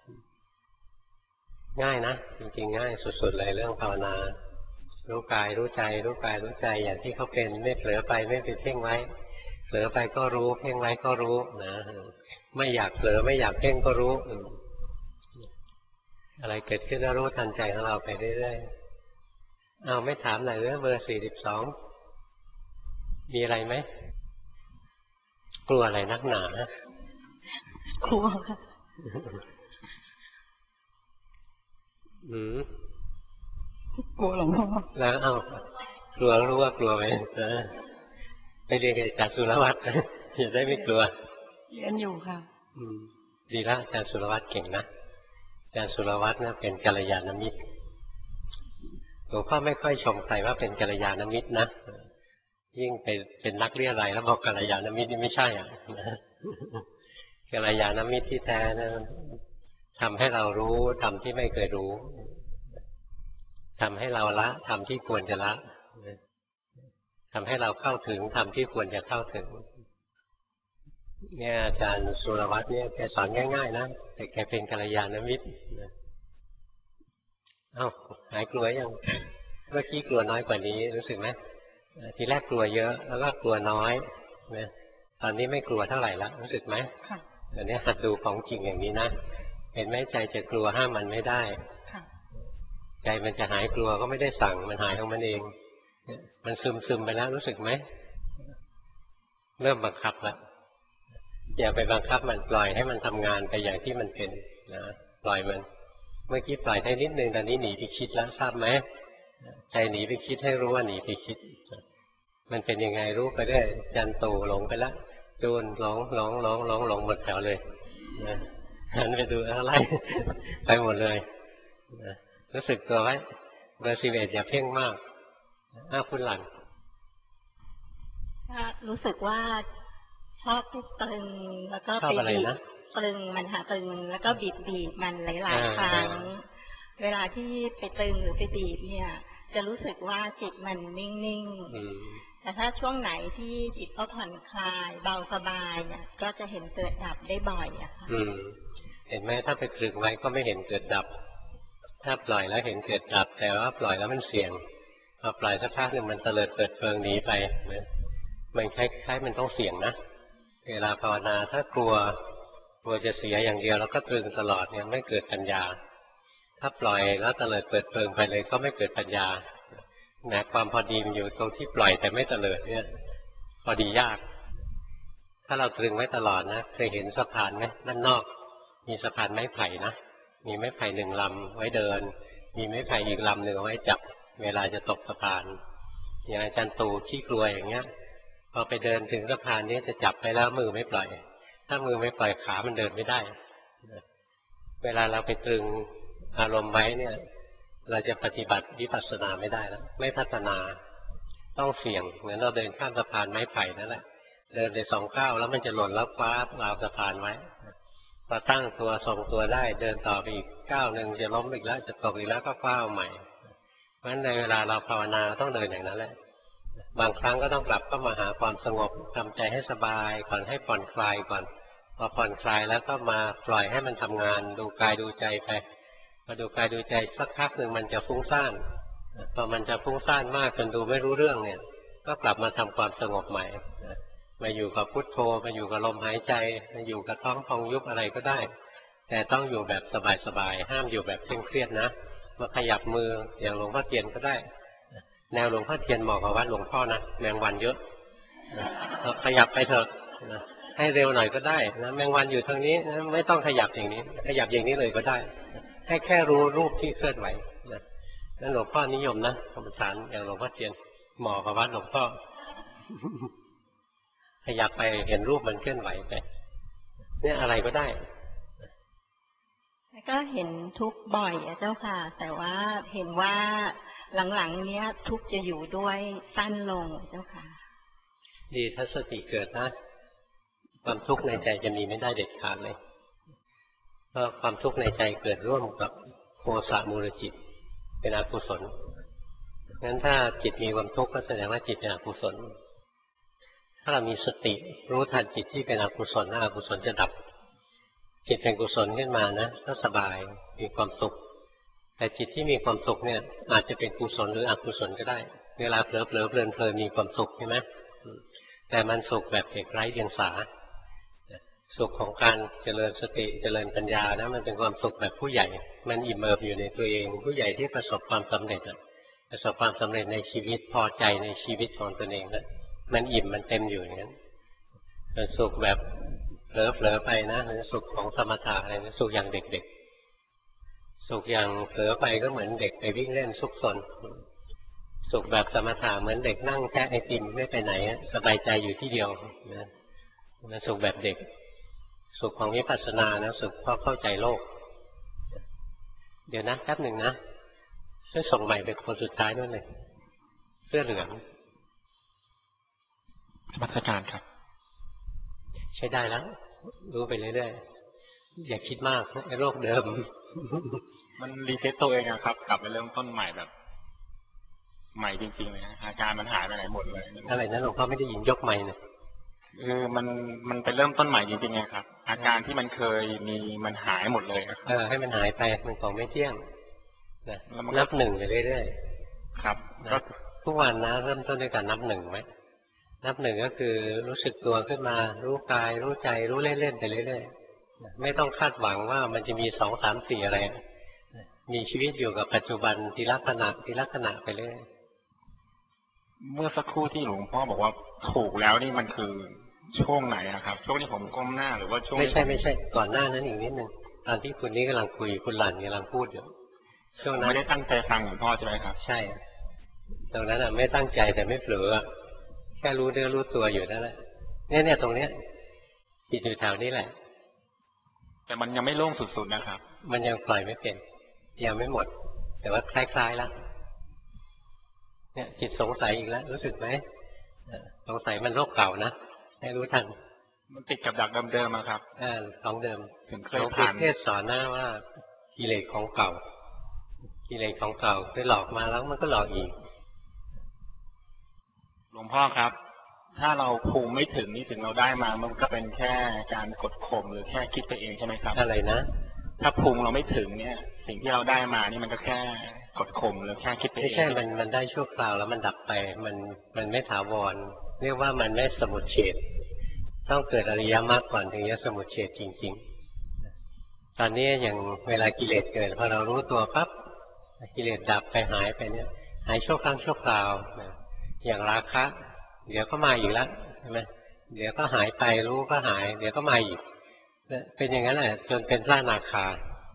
ง่ายนะจริงๆง่ายสุดๆเลยเรื่องภาวนารู้กายรู้ใจรู้กายรู้ใจอย่างที่เขาเป็นไม่เผลอไปไม่ไปเพ่งไว้ผลอไปก็รู้เพ่งไว้ก็รู้นะไม่อยากเผลอไม่อยากเพ่งก็รู้อะไรเกิดขึ้นก็รู้ทันใจของเราไปเรื่อยๆเอาไม่ถามหน่อยเรื่องเบอร์สี่สิบสองมีอะไรไหมกลัวอะไรนักหนากลัวค่ะอืมกลัวหลวงพ่อแล้วเอากลัวรู้ว่ากลัวไหมไปเรียนกับอาจารย์สุรวัตรอย่าได้ไม่กลัวเรียนอยู่ค่ะอืมดีแล้วอาจารย์สุรวัตรเก่งนะอาจารย์สุรวัตรเนี่ยเป็นกัลยาณมิตรหลวงพ่อไม่ค่อยชมใครว่าเป็นกัลยาณมิตรนะยิ่งเป็นเป็นนักเรียอะไรแล้วบอกกัลยาณมิตรนี่ไม่ใช่อ่ะกัลยาณมิตรที่แท้นะทำให้เรารู้ทำที่ไม่เคยรู้ทำให้เราละทำที่ควรจะละทำให้เราเข้าถึงทำที่ควรจะเข้าถึงเนี่ยอาจารย์สุรวัตรเนี่ยแกสอนง่ายๆนะแต่แกเป็นกัลยาณมิตรเอ้าหายกลัวยังเมื่อกี้กลัวน้อยกว่านี้รู้สึกไหมทีแรกกลัวเยอะแล้วก็กลัวน้อยนะตอนนี้ไม่กลัวเท่าไหร่ละรู้สึกไหมค่ะตอนนี้หัดดูของจริงอย่างนี้นะเห็นไหมใจจะกลัวห้ามมันไม่ได้ใจมันจะหายกลัวก็ไม่ได้สั่งมันหายของมันเองมันซึมซึมไปแล้วรู้สึกไหมเริ่มบังคับแล้วอย่าไปบังคับมันปล่อยให้มันทำงานไปอย่างที่มันเป็นนะปล่อยมันเมื่อกี้ปล่อยได้นิดนึงตอนนี้หนีไปคิดแล้วทราบไหมใจหนีไปคิดให้รู้ว่าหนีไปคิดมันเป็นยังไงรู้ไปได้จันตูหลงไปแล้วจูนหลงหลงหลงหลงหลงหมดแถวเลยนะหันไปดูอะไรไปหมดเลยนะรู้สึกตัวไว้เบอร์สิบเอ็ดอย่าเพ่งมากอ้าวคุณหลังรู้สึกว่าชอบทุกตึงแล้วก็ไปบีบตึงมันหาตึงแล้วก็บีบบีบมันหลายๆครั้งเวลาที่ไปตึงหรือไปบีบเนี่ยจะรู้สึกว่าจิตมันนิ่งๆแต่ถ้าช่วงไหนที่จิตก็ผ่อนคลายเบาสบายเนี่ยก็จะเห็นเกิดดับได้บ่อยอะค่ะเห็นไหมถ้าไปตรึงไว้ก็ไม่เห็นเกิดดับถ้าปล่อยแล้วเห็นเกิดดับแต่ว่าปล่อยแล้วมันเสี่ยงพอปล่อยสักพักหนึ่งมันเตลิดเปิดเปิงหนีไปนะมันคล้ายๆมันต้องเสี่ยงนะเวลาภาวนาถ้ากลัวกลัวจะเสียอย่างเดียวแล้วก็ตรึงตลอดเนี่ยไม่เกิดปัญญาถ้าปล่อยแล้วเตลิดเปิดเปิงไปเลยก็ไม่เกิดปัญญานะความพอดีมันอยู่ตรงที่ปล่อยแต่ไม่เตลิดเนี่ยพอดียากถ้าเราตรึงไว้ตลอดนะเคยเห็นสะพานไหมด้านนอกมีสะพานไม้ไผ่นะมีไม้ไผ่หนึ่งลำไว้เดินมีไม้ไผ่อีกลำหนึ่งไว้จับเวลาจะตกสะพานอย่างอาจารย์ตูขี้กลัวอย่างเงี้ยพอไปเดินถึงสะพานนี้จะจับไปแล้วมือไม่ปล่อยถ้ามือไม่ปล่อยขามันเดินไม่ได้เวลาเราไปตรึงอารมณ์ไว้เนี่ยเราจะปฏิบัติวิปัสสนาไม่ได้แล้วไม่พัฒนาต้องเสี่ยงเหมือนเราเดินข้ามสะพานไม้ไผ่นั่นแหละเดินไปสองก้าวแล้วมันจะหล่นแล้วคว้าราวสะพานไว้พอตั้งตัวทรงตัวได้เดินต่อไปอีกก้าวหนึ่งจะล้มอีกแล้วจะตกอีกแล้วก็คว้าใหม่เพราะฉะนั้นในเวลาเราภาวนาต้องเดินอย่างนั้นแหละบางครั้งก็ต้องกลับเข้ามาหาความสงบทำใจให้สบายก่อนให้ผ่อนคลายก่อนพอผ่อนคลายแล้วก็มาปล่อยให้มันทำงานดูกายดูใจไปพอดูกายดูใจสักพักหนึ่งมันจะฟุ้งซ่านพอมันจะฟุ้งซ่านมากจนดูไม่รู้เรื่องเนี่ยก็กลับมาทำความสงบใหม่มาอยู่กับพุทโธมาอยู่กับลมหายใจมาอยู่กับท้องพองยุบอะไรก็ได้แต่ต้องอยู่แบบสบายๆห้ามอยู่แบบเคร่งเครียดนะมาขยับมืออย่างหลวงพ่อเทียนก็ได้แนวหลวงพ่อเทียนเหมาะกับวัดหลวงพ่อนะแมงวันเยอะขยับไปเถอะให้เร็วหน่อยก็ได้นะแมงวันอยู่ทางนี้ไม่ต้องขยับอย่างนี้ขยับอย่างนี้เลยก็ได้ให้แค่รู้รูปที่เคลื่อนไหวนะนั่นหลวงพ่อนิยมนะกรรมฐานอย่างหลวงพ่อเทียนเหมาะกับวัดหลวงพ่อขยับไปเห็นรูปมันเคลื่อนไหวไปเนี่ยอะไรก็ได้ก็เห็นทุกข์บ่อยอะเจ้าค่ะแต่ว่าเห็นว่าหลังๆเนี้ยทุกข์จะอยู่ด้วยสั้นลงเจ้าค่ะดีถ้าสติเกิดนะความทุกข์ในใจจะมีไม่ได้เด็ดขาดเลยเพราะความทุกข์ในใจเกิดร่วมกับโทสะมูลจิตเป็นอกุศลงั้นถ้าจิตมีความทุกข์ก็แสดงว่าจิตเป็นอกุศลถ้าเรามีสติรู้ทันจิตที่เป็นอกุศลอกุศลจะดับจิตเป็นกุศลขึ้นมานะก็สบายมีความสุขแต่จิตที่มีความสุขเนี่ยอาจจะเป็นกุศลหรืออกุศลก็ได้เวลาเผลอเผลอเพลินเพลินมีความสุขใช่ไหมแต่มันสุขแบบเด็กไร้เดียงสาสุขของการเจริญสติเจริญปัญญานะมันเป็นความสุขแบบผู้ใหญ่มันอิ่มเอิบอยู่ในตัวเองผู้ใหญ่ที่ประสบความสำเร็จประสบความสำเร็จในชีวิตพอใจในชีวิตของตนเองนะมันอิ่มมันเต็มอยู่อย่างนั้นเป็นสุขแบบเผลอๆไปนะหรือสุขของสมถะอะไรนะสุขอย่างเด็กๆสุขอย่างเผลอไปก็เหมือนเด็กไปวิ่งเล่นซุกซนสุขแบบสมถะเหมือนเด็กนั่งแค่ไอติมไม่ไปไหนสบายใจอยู่ที่เดียวนะมันสุขแบบเด็กสุขของวิปัสสนานะสุขเพราะเข้าใจโลกเดี๋ยวนะแป๊บหนึ่งนะช่วยส่งใหม่เป็นคนสุดท้ายด้วยเลยเสื้อเหลืองธรรมการครับใช้ได้แล้วรู้ไปเรื่อยๆอย่าคิดมากไอ้โรคเดิมมันรีเซ็ตตัวเองครับกลับไปเริ่มต้นใหม่แบบใหม่จริงๆเลยอาการมันหายไปไหนหมดเลยอะไรนะหลวงพ่อไม่ได้ยินยกใหม่เนี่ยคือมันมันไปเริ่มต้นใหม่จริงๆไงครับอาการที่มันเคยมีมันหายหมดเลยเออให้มันหายไปมันของไม่เที่ยงนะนับหนึ่งไปเรื่อยๆครับก็ทุกวันนะเริ่มต้นด้วยการนับหนึ่งไหมนับหนึ่งก็คือรู้สึกตัวขึ้นมารู้กายรู้ใจรู้เล่นๆไปเรื่อยๆไม่ต้องคาดหวังว่ามันจะมีสองสามสี่อะไรมีชีวิตอยู่กับปัจจุบันทีละขณะทีละขณะไปเรื่อยเมื่อสักครู่ที่หลวงพ่อบอกว่าถูกแล้วนี่มันคือช่วงไหนอะครับช่วงที่ผมก้มหน้าหรือว่าช่วงไม่ใช่ไม่ใช่ก่อนหน้านั้นอีกนิดนึงตอนที่คุณนี้กำลังคุยคุณหลั่นกำลังพูดอยู่ช่วงนั้นไม่ได้ตั้งใจฟังหลวงพ่อใช่ไหมครับใช่ตรงนั้นอะไม่ตั้งใจแต่ไม่เผลอแค่รู้เนื้อรู้ตัวอยู่นั่นแหละเนี่ยเนี่ยตรงเนี้ยจิตอยู่แถวนี้แหละแต่มันยังไม่โล่งสุดๆนะครับมันยังปล่อยไม่เป็นยังไม่หมดแต่ว่าคล้ายๆแล้วเนี่ยจิตสงสัยอีกแล้วรู้สึกไหมสงสัยมันโรคเก่านะให้รู้ทันมันติดกับดักเดิมๆครับอ่าของเดิมถึงเคยผ่านเทศสอนนะว่ากิเลสของเก่ากิเลสของเก่าไปหลอกมาแล้วมันก็หลอกอีกหลวงพ่อครับถ้าเราภูมิไม่ถึงนี่ถึงเราได้มามันก็เป็นแค่การกดข่มหรือแค่คิดไปเองใช่ไหมครับอะไรนะถ้าภูมิเราไม่ถึงเนี่ยสิ่งที่เราได้มานี่มันก็แค่กดข่มหรือแค่คิดไปเองไม่ใช่มันมันได้ชั่วคราวแล้วมันดับไปมันมันไม่ถาวรเรียกว่ามันไม่สมุทเฉทต้องเกิดอริยมรรคก่อนถึงจะสมุทเฉทจริงๆตอนนี้อย่างเวลากิเลสเกิดพอเรารู้ตัวปั๊บกิเลสดับไปหายไปเนี่ยหายชั่วครั้งชั่วคราวอย่างราคะเดี๋ยวก็มาอีกแล้วใช่ไหมเดี๋ยวก็หายไปรู้ก็หายเดี๋ยวก็มาอีกเป็นอย่างนั้นแหละจนเป็นพระอนาคา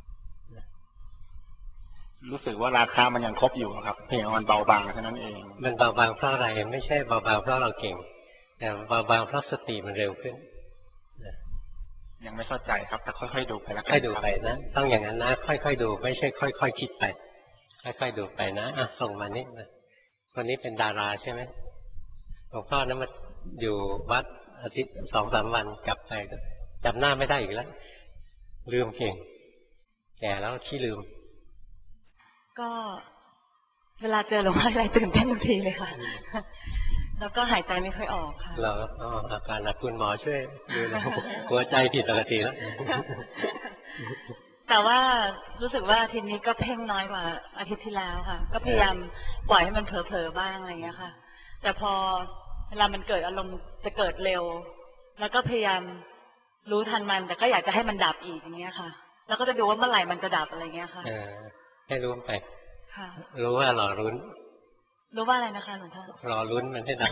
รู้สึกว่าราคามันยังครบอยู่ครับเพียงมันเบาบางเท่านั้นเองมันเบาบางเพราะอะไรไม่ใช่เบาบางเพราะเราเก่งแต่เบาบางเพราะสติมันเร็วขึ้นยังไม่เข้าใจครับแต่ค่อยๆดูไปแล้วค่อยดูไปนะต้องอย่างนั้นนะค่อยๆดูไม่ใช่ค่อยๆคิดไปค่อยๆดูไปนะอ่ะส่งมานี่นะคนนี้เป็นดาราใช่ไหมหลวงพ่อนั้นมาอยู่วัดอาทิตย์สองสามวันกลับไปจำหน้าไม่ได้อีกแล้วลืมเก่งแก่แล้วขี้ลืมก็เวลาเจอหลวงพ่ออะไรตื่นเต้นทุกทีเลยค่ะแล้วก็หายใจไม่ค่อยออกค่ะเหรออ๋ออาการหนักคุณหมอช่วยดูแลหัวใจผิดปกติแล้วแต่ว่ารู้สึกว่าอาทิตย์นี้ก็เพ่งน้อยกว่าอาทิตย์ที่แล้วค่ะก็พยายามปล่อยให้มันเผลอๆบ้างอะไรอย่างเงี้ยค่ะแต่พอเวลามันเกิดอารมณ์จะเกิดเร็วแล้วก็พยายามรู้ทันมันแต่ก็อยากจะให้มันดับอีกอย่างเงี้ยค่ะแล้วก็จะดูว่าเมื่อไหร่มันจะดับอะไรเงี้ยค่ะให้รู้ไปรู้ว่ารอรุ้นรู้ว่าอะไรนะคะหลวงพ่อรอรุ้นมันให้ดับ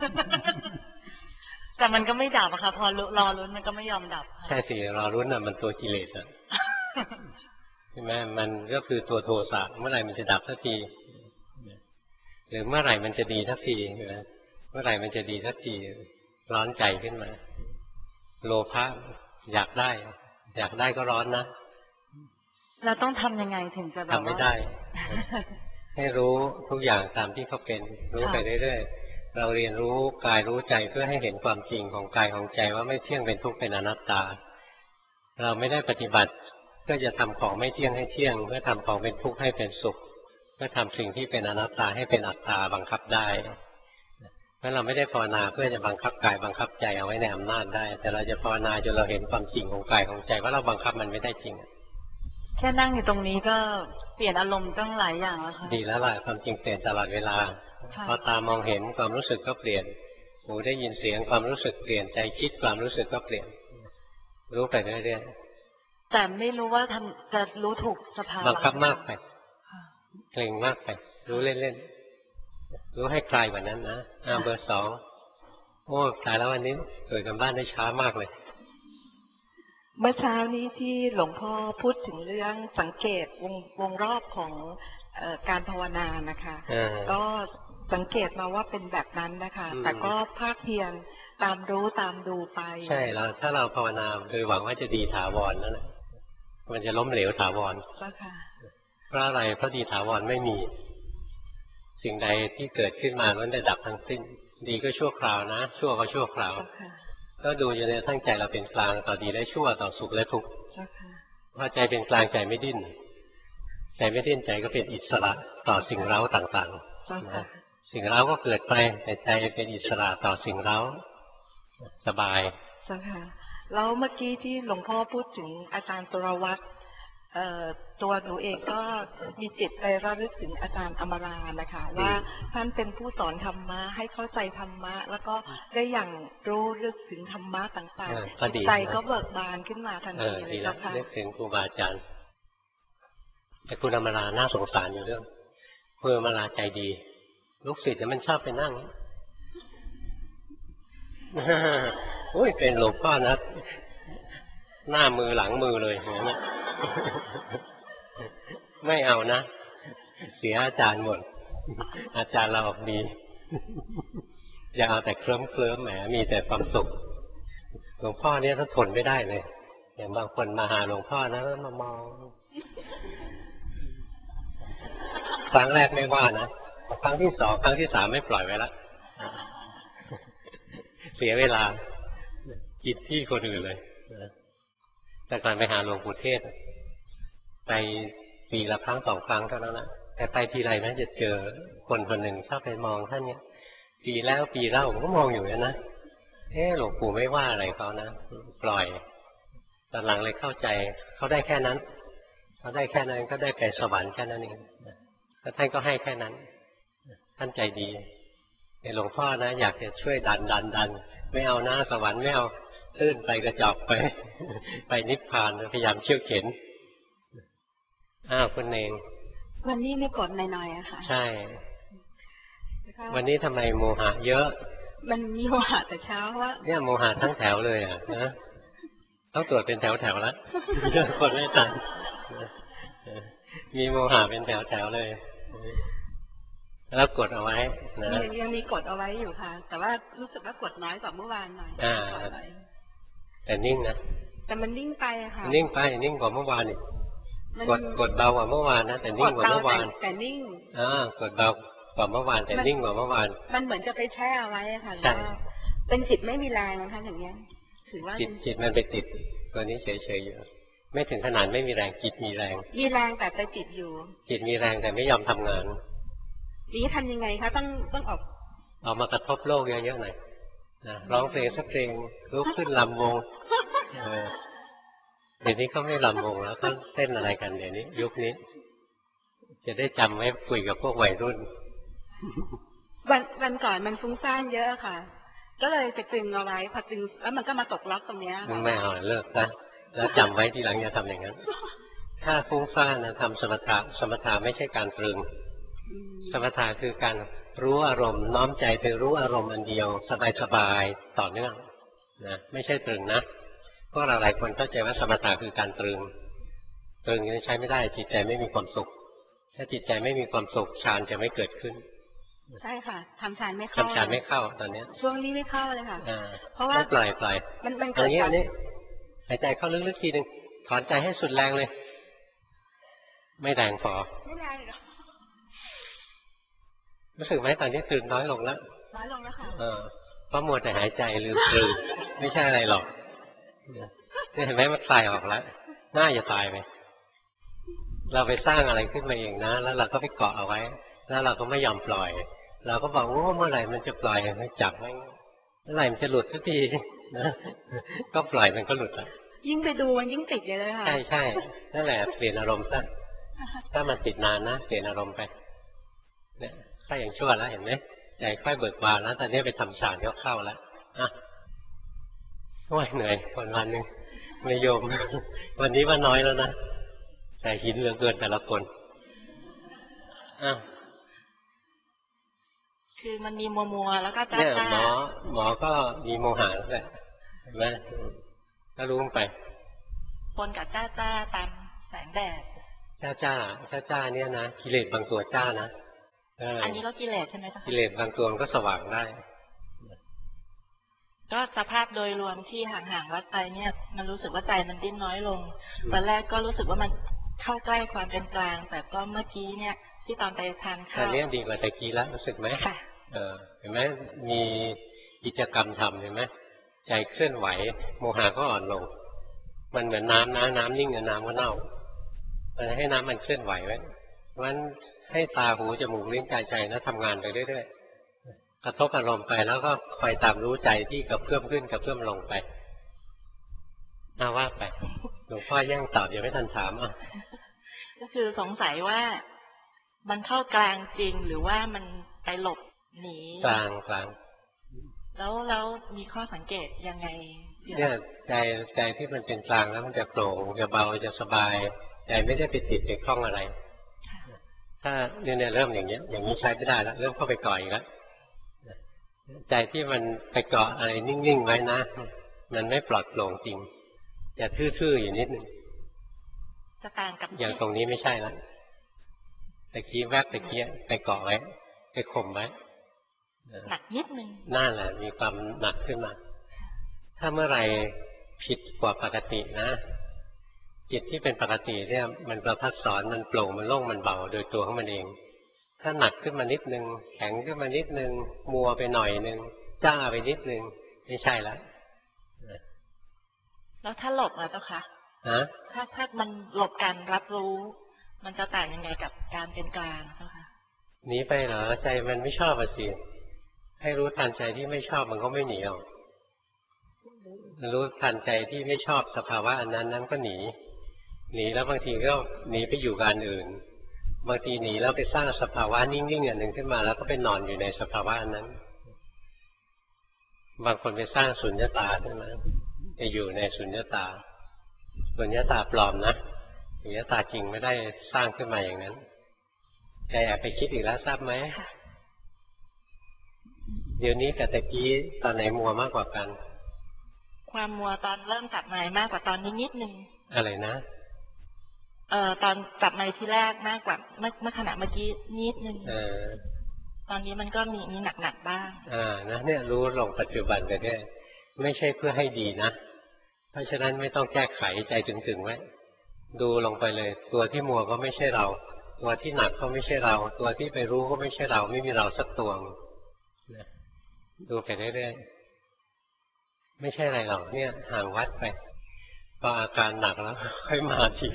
แต่มันก็ไม่ดับอะค่ะพอรอรุ้นมันก็ไม่ยอมดับใช่สิรอรุ้นอะมันตัวกิเลสอะใช่ไหมมันก็คือตัวโทสะเมื่อไหร่มันจะดับสักทีหรือเมื่อไหร่มันจะดีสักทีเมื่อไหร่มันจะดีสักทีร้อนใจขึ้นมาโลภะอยากได้อยากได้ก็ร้อนนะเราต้องทำยังไงถึงจะแบบทำไม่ได้ให้รู้ทุกอย่างตามที่เขาเป็นรู้ไปเรื่อยๆเราเรียนรู้กายรู้ใจเพื่อให้เห็นความจริงของกายของใจว่าไม่เที่ยงเป็นทุกข์เป็นอนัตตาเราไม่ได้ปฏิบัติเพื่อจะทำของไม่เที่ยงให้เที่ยงเพื่อทำของเป็นทุกข์ให้เป็นสุขเพื่อทำสิ่งที่เป็นอนัตตาให้เป็นอัตตาบังคับได้เพราะเราไม่ได้ภาวนาเพื่อจะบังคับกายบังคับใจเอาไว้ในอำนาจได้แต่เราจะภาวนาจนเราเห็นความจริงของกายของใจว่าเราบังคับมันไม่ได้จริงแค่นั่งอยู่ตรงนี้ก็เปลี่ยนอารมณ์ตั้งหลายอย่างแล้วค่ะดีแล้วล่ะความจริงเปลี่ยนตลอดเวลาพอตามองเห็นความรู้สึกก็เปลี่ยนหหูได้ยินเสียงความรู้สึกเปลี่ยนใจคิดความรู้สึกก็เปลี่ยนรู้ไปเรื่อยๆแต่ไม่รู้ว่าทำจะรู้ถูกสภาวะบังคับมากไปเกรงมากไปรู้เล่นๆรู้ให้คลายกว่านั้นนะอ่าเบอร์สองโอ้ตายแล้ววันนี้เกิดกันบ้านได้ช้ามากเลยเมื่อเช้านี้ที่หลวงพ่อพูดถึงเรื่องสังเกตวงวงรอบของเอ่อการภาวนานะคะก็สังเกตมาว่าเป็นแบบนั้นนะคะแต่ก็ภาคเพียรตามรู้ตามดูไปใช่แล้วถ้าเราภาวนาโดยหวังว่าจะดีถาวรนั่นแหละมันจะล้มเหลวถาวรเพราะอะไรเพราะดีถาวรไม่มีสิ่งใดที่เกิดขึ้นมาล้วนแต่ดับทั้งสิ้นดีก็ชั่วคราวนะชั่วก็ชั่วคราวก็ดูอยู่ในตั้งใจเราเป็นกลางต่อดีและชั่วต่อสุขและทุกข์พอใจเป็นกลางใจไม่ดิ้นใจไม่ดิ้นใจก็เป็นอิสระต่อสิ่งเร้าต่างๆสิ่งเร้าก็เกิดไปแต่ใจเป็นอิสระต่อสิ่งเร้าสบายใช่ค่ะแล้วเมื่อกี้ที่หลวงพ่อพูดถึงอาจารย์ตุรวัตรตัวหนูเองก็มีจิตไประลึกถึงอาจารย์อมรานะคะว่าท่านเป็นผู้สอนธรรมะให้เข้าใจธรรมะแล้วก็ได้อย่างรู้ลึกถึงธรรมะต่างๆใจก็เบิกบานขึ้นมาทันทีเลยนะคะนึกถึงครูบาอาจารย์แต่คุณอมราน่าสงสารอยู่เรื่องครูอมราใจดีลูกศิษย์มันชอบไปนั่งโอ้ยเป็นหลวงพ่อนะหน้ามือหลังมือเลยอย่างนั้นไม่เอานะเสียอาจารย์หมดอาจารย์เราออกดีอย่าเอาแต่เคลิ้มเคลิ้มแหมมีแต่ความสุขหลวงพ่อเนี่ยถ้าทนไม่ได้เลยอย่างบางคนมาหาหลวงพ่อนะมามองครั้งแรกไม่ว่านะครั้งที่สองครั้งที่สามไม่ปล่อยไว้ละเสียเวลากินที่คนอื่นเลยแต่ก่อนไปหาหลวงปู่เทศไปปีละครั้งสองครั้งเท่านั้นนะแต่ไปทีไรนะจะเจอคนคนหนึ่งชอบไปมองท่านเนี่ยปีแล้วปีเล่าผมก็มองอยู่นะนะเออหลวงปู่ไม่ว่าอะไรเขานะปล่อยตอนหลังเลยเข้าใจเขาได้แค่นั้นเขาได้แค่นั้นก็ได้ไปสวรรค์แค่นั้นเองแล้วท่านก็ให้แค่นั้นท่านใจดีแต่หลวงพ่อนะอยากจะช่วยดันดันดันไม่เอานะสวรรค์ไม่เอาตื้นไปกระจอกไปไปนิพพานพยายามเชี่ยวเข็นอ้าวคุณเองวันนี้ไม่กดหน่อยๆอะค่ะใช่วันนี้ทำไมโมหะเยอะมันมีโมหะแต่เช้าว่าเนี่ยโมหะทั้งแถวเลยอ่ะนะต้องตรวจเป็นแถวแถวแล้วเรื่องคนไม่ทันมีโมหะเป็นแถวแถวเลยแล้วกดเอาไว้นะยังมีกดเอาไว้อยู่ค่ะแต่ว่ารู้สึกว่ากดน้อยกว่าเมื่อวานหน่อยแต่นิ่งนะแต่มันนิ่งไปอะค่ะนิ่งไปนิ่งกว่าเมื่อวานอีกกดกดเบากว่าเมื่อวานนะแต่นิ่งกว่าเมื่อวานแต่นิ่งอ่ากดเบากว่าเมื่อวานแต่นิ่งกว่าเมื่อวานมันเหมือนจะไปแช่เอาไว้ค่ะใช่เป็นจิตไม่มีแรงนะคะอย่างเงี้ยถือว่าจิตจิตมันไปติดตัวนี้เฉยๆอยู่ไม่ถึงขนาดไม่มีแรงจิตมีแรงมีแรงแต่ไปติดอยู่จิตมีแรงแต่ไม่ยอมทำงานนี้ทำยังไงคะต้องต้องออกออกมากระทบโลกเยอะๆหน่อยนะร้องเพลงสักเพลงลุกขึ้นลำวงเดี๋ยวนี้เขาไม่ลำวงแล้วเขาเต้นอะไรกันเดี๋ยวนี้ยุคนี้จะได้จำไว้คุยกับพวกวัยรุ่นวันวันก่อนมันฟุ้งซ่านเยอะค่ะก็เลยจะตึงเอาไว้พอตึงแล้วมันก็มาตกล็อกตรงนี้ไม่เอาเลิกนะแล้วจำไว้ทีหลังอย่าทำอย่างนั้นถ้าฟุ้งซ่านนะทำสมถะสมถะไม่ใช่การตรึงสมถะคือการรู้อารมณ์น้อมใจไปรู้อารมณ์อันเดียวสบายๆต่อเนื่องนะไม่ใช่ตรึงนะพวกเราหลายคนเข้าใจว่าสมถะคือการตรึงตรึงใช้ไม่ได้จิตใจไม่มีความสุขถ้าจิตใจไม่มีความสุขฌานจะไม่เกิดขึ้นใช่ค่ะทำฌานไม่เข้าทำฌานไม่เข้าตอนนี้ช่วงนี้ไม่เข้าเลยค่ะเพราะว่าปล่อยปล่อยมันมันเกิดอย่างนี้หายใจเข้าลึกๆทีหนึ่งถอนใจให้สุดแรงเลยไม่แรงพอไม่แรงหรอรู้สึกไหมตอนนี้ตื่นน้อยลงแล้วน้อยลงแล้วค่ะเออเพราะมัวแต่หายใจลืมตื่นไม่ใช่อะไรหรอกนี่เห็นไหมมันคลายออกแล้วน่าจะตายไปเราไปสร้างอะไรขึ้นมาเองนะแล้วเราก็ไปเกาะเอาไว้แล้วเราก็ไม่ยอมปล่อยเราก็บอกว่าเมื่อไหร่มันจะปล่อยไม่จับไม่เมื่อไหร่มันจะหลุดสักทีนะก็ปล่อยมันก็หลุดแล้วยิ่งไปดูมันยิ่งติดเลยค่ะใช่ใช่นั่นแหละเปลี่ยนอารมณ์ซะถ้ามันติดนานนะเปลี่ยนอารมณ์ไปเนี่ยถ้าอย่างชั่วแล้วเห็นไหมใจค่อยเบิกบานแล้วตอนนี้ไปทำฌานก็เข้าแล้วอ่ะโอ้ยเหนื่อยวันวันหนึ่งไม่โยม วันนี้ว่าน้อยแล้วนะแต่หินเหลือเกินแต่ละคนอ้าวคือมันมีมัวมัวแล้วก็จ้าเนี่ยจ้าหมอหมอก็มีโมหะแหละเห็นไหมก็รู้ไปปนกับจ้าจ้าตามแสงแดดจ้าจ้าจ้าจ้าเนี่ยนะกิเลสบางตัวจ้านะเอออันนี้ก็กิเลสใช่ไหมคะกิเลสบางตัวมันก็สว่างได้ก็สภาพโดยรวมที่ห่างๆวัดไปเนี่ยมันรู้สึกว่าใจมันดิ้นน้อยลงตอนแรกก็รู้สึกว่ามันเข้าใกล้ความเป็นกลาง แต่ก็เมื่อกี้เนี่ยที่ตอนไปทานข้าวตอนนี้ดีกว่าแต่กี้แล้วรู้สึกไหมค่ะเออเห็นไหมมีกิจกรรมทำเห็นไหมใจเคลื่อนไหวโมหะก็อ่อนลง มันเหมือนน้ำนะน้ำนิ่งกับน้ำก็เน่ามันให้น้ำมันเคลื่อนไหวไว้เพราะฉะนั้นให้ตาหูจมูกลิ้นกายใจนะทำงานไปเรื่อยๆกระทบอารมณ์ไปแล้วก็คอยตามรู้ใจที่กระเพื่อมขึ้นกระเพื่อมลงไปเอาว่าไปหลวงพ่อแย่งตอบยังไม่ทันถามอ่ะก็คือสงสัยว่ามันเข้ากลางจริงหรือว่ามันไปหลบหนีกลางกลางแล้วแล้วมีข้อสังเกตยังไงเนี่ยใจใจที่มันเป็นกลางแล้วมันจะโปร่งจะเบาจะสบายใจไม่ได้ไปติดไปคล้องอะไรถ้าเนี่ยเริ่มอย่างเงี้ยอย่างนี้ใช้ไม่ได้แล้วเริ่มเข้าไปก่ออีกแล้วใจที่มันไปเกาะอะไรนิ่งๆไว้นะมันไม่ปลอดโปร่งจริงจะทื่อๆอยู่นิดนึงจะต่างกับอย่างตรงนี้ไม่ใช่แล้วตะกี้แวบตะกี้ไปเกาะไว้ไปข่มไว้หนักนิดนึงนั่นแหละมีความหนักขึ้นมาถ้าเมื่อไหร่ผิดกว่าปกตินะจิตที่เป็นปกติเนี่ยมันประพัดสอนมันโปร่งมันโล่งมันเบาโดยตัวของมันเองถ้าหนักขึ้นมานิดนึงแข็งขึ้นมานิดนึงมัวไปหน่อยนึงจ้าไปนิดนึงไม่ใช่แล้วแล้วถ้าหลบอ่ะเจ้าค่ะฮะถ้าถ้ามันหลบการรับรู้มันจะต่างยังไงกับการเป็นกลางเจ้าค่ะหนีไปเหรอใจมันไม่ชอบอะสิให้รู้ทันใจที่ไม่ชอบมันก็ไม่หนีหรอกรู้ทันใจที่ไม่ชอบสภาวะอันนั้นนั้นก็หนีหนีแล้วบางทีก็หนีไปอยู่กับอันอื่นบางทีหนีแล้วไปสร้างสภาวะนิ่งๆอันหนึ่งขึ้นมาแล้วก็ไปนอนอยู่ในสภาวะอันนั้นบางคนไปสร้างสุญญตาขึ้นมาไปอยู่ในสุญญตาสุญญตาปลอมนะสุญญตาจริงไม่ได้สร้างขึ้นมาอย่างนั้นใจแอบไปคิดอีกแล้วทราบไหมเดี๋ยวนี้กับตะกี้ตอนไหนมัวมากกว่ากันความมัวตอนเริ่มจับไม้มากกว่าตอนนี้นิดนึงอะไรนะเอ่อตอนจับไม้ที่แรกมากกว่าเมื่อเมื่อขณะเมื่อกี้นิดนึงเออตอนนี้มันก็มีมีหนักๆบ้างอ่านะเนี่ยรู้ลงปัจจุบันไปได้ไม่ใช่เพื่อให้ดีนะเพราะฉะนั้นไม่ต้องแก้ไขใจถึงๆไว้ดูลงไปเลยตัวที่มัวก็ไม่ใช่เราตัวที่หนักก็ไม่ใช่เราตัวที่ไปรู้ก็ไม่ใช่เราไม่มีเราสักตัวดูไปเรื่อยๆไม่ใช่อะไรหรอกเนี่ยห่างวัดไปพออาการหนักแล้วค่อยมาที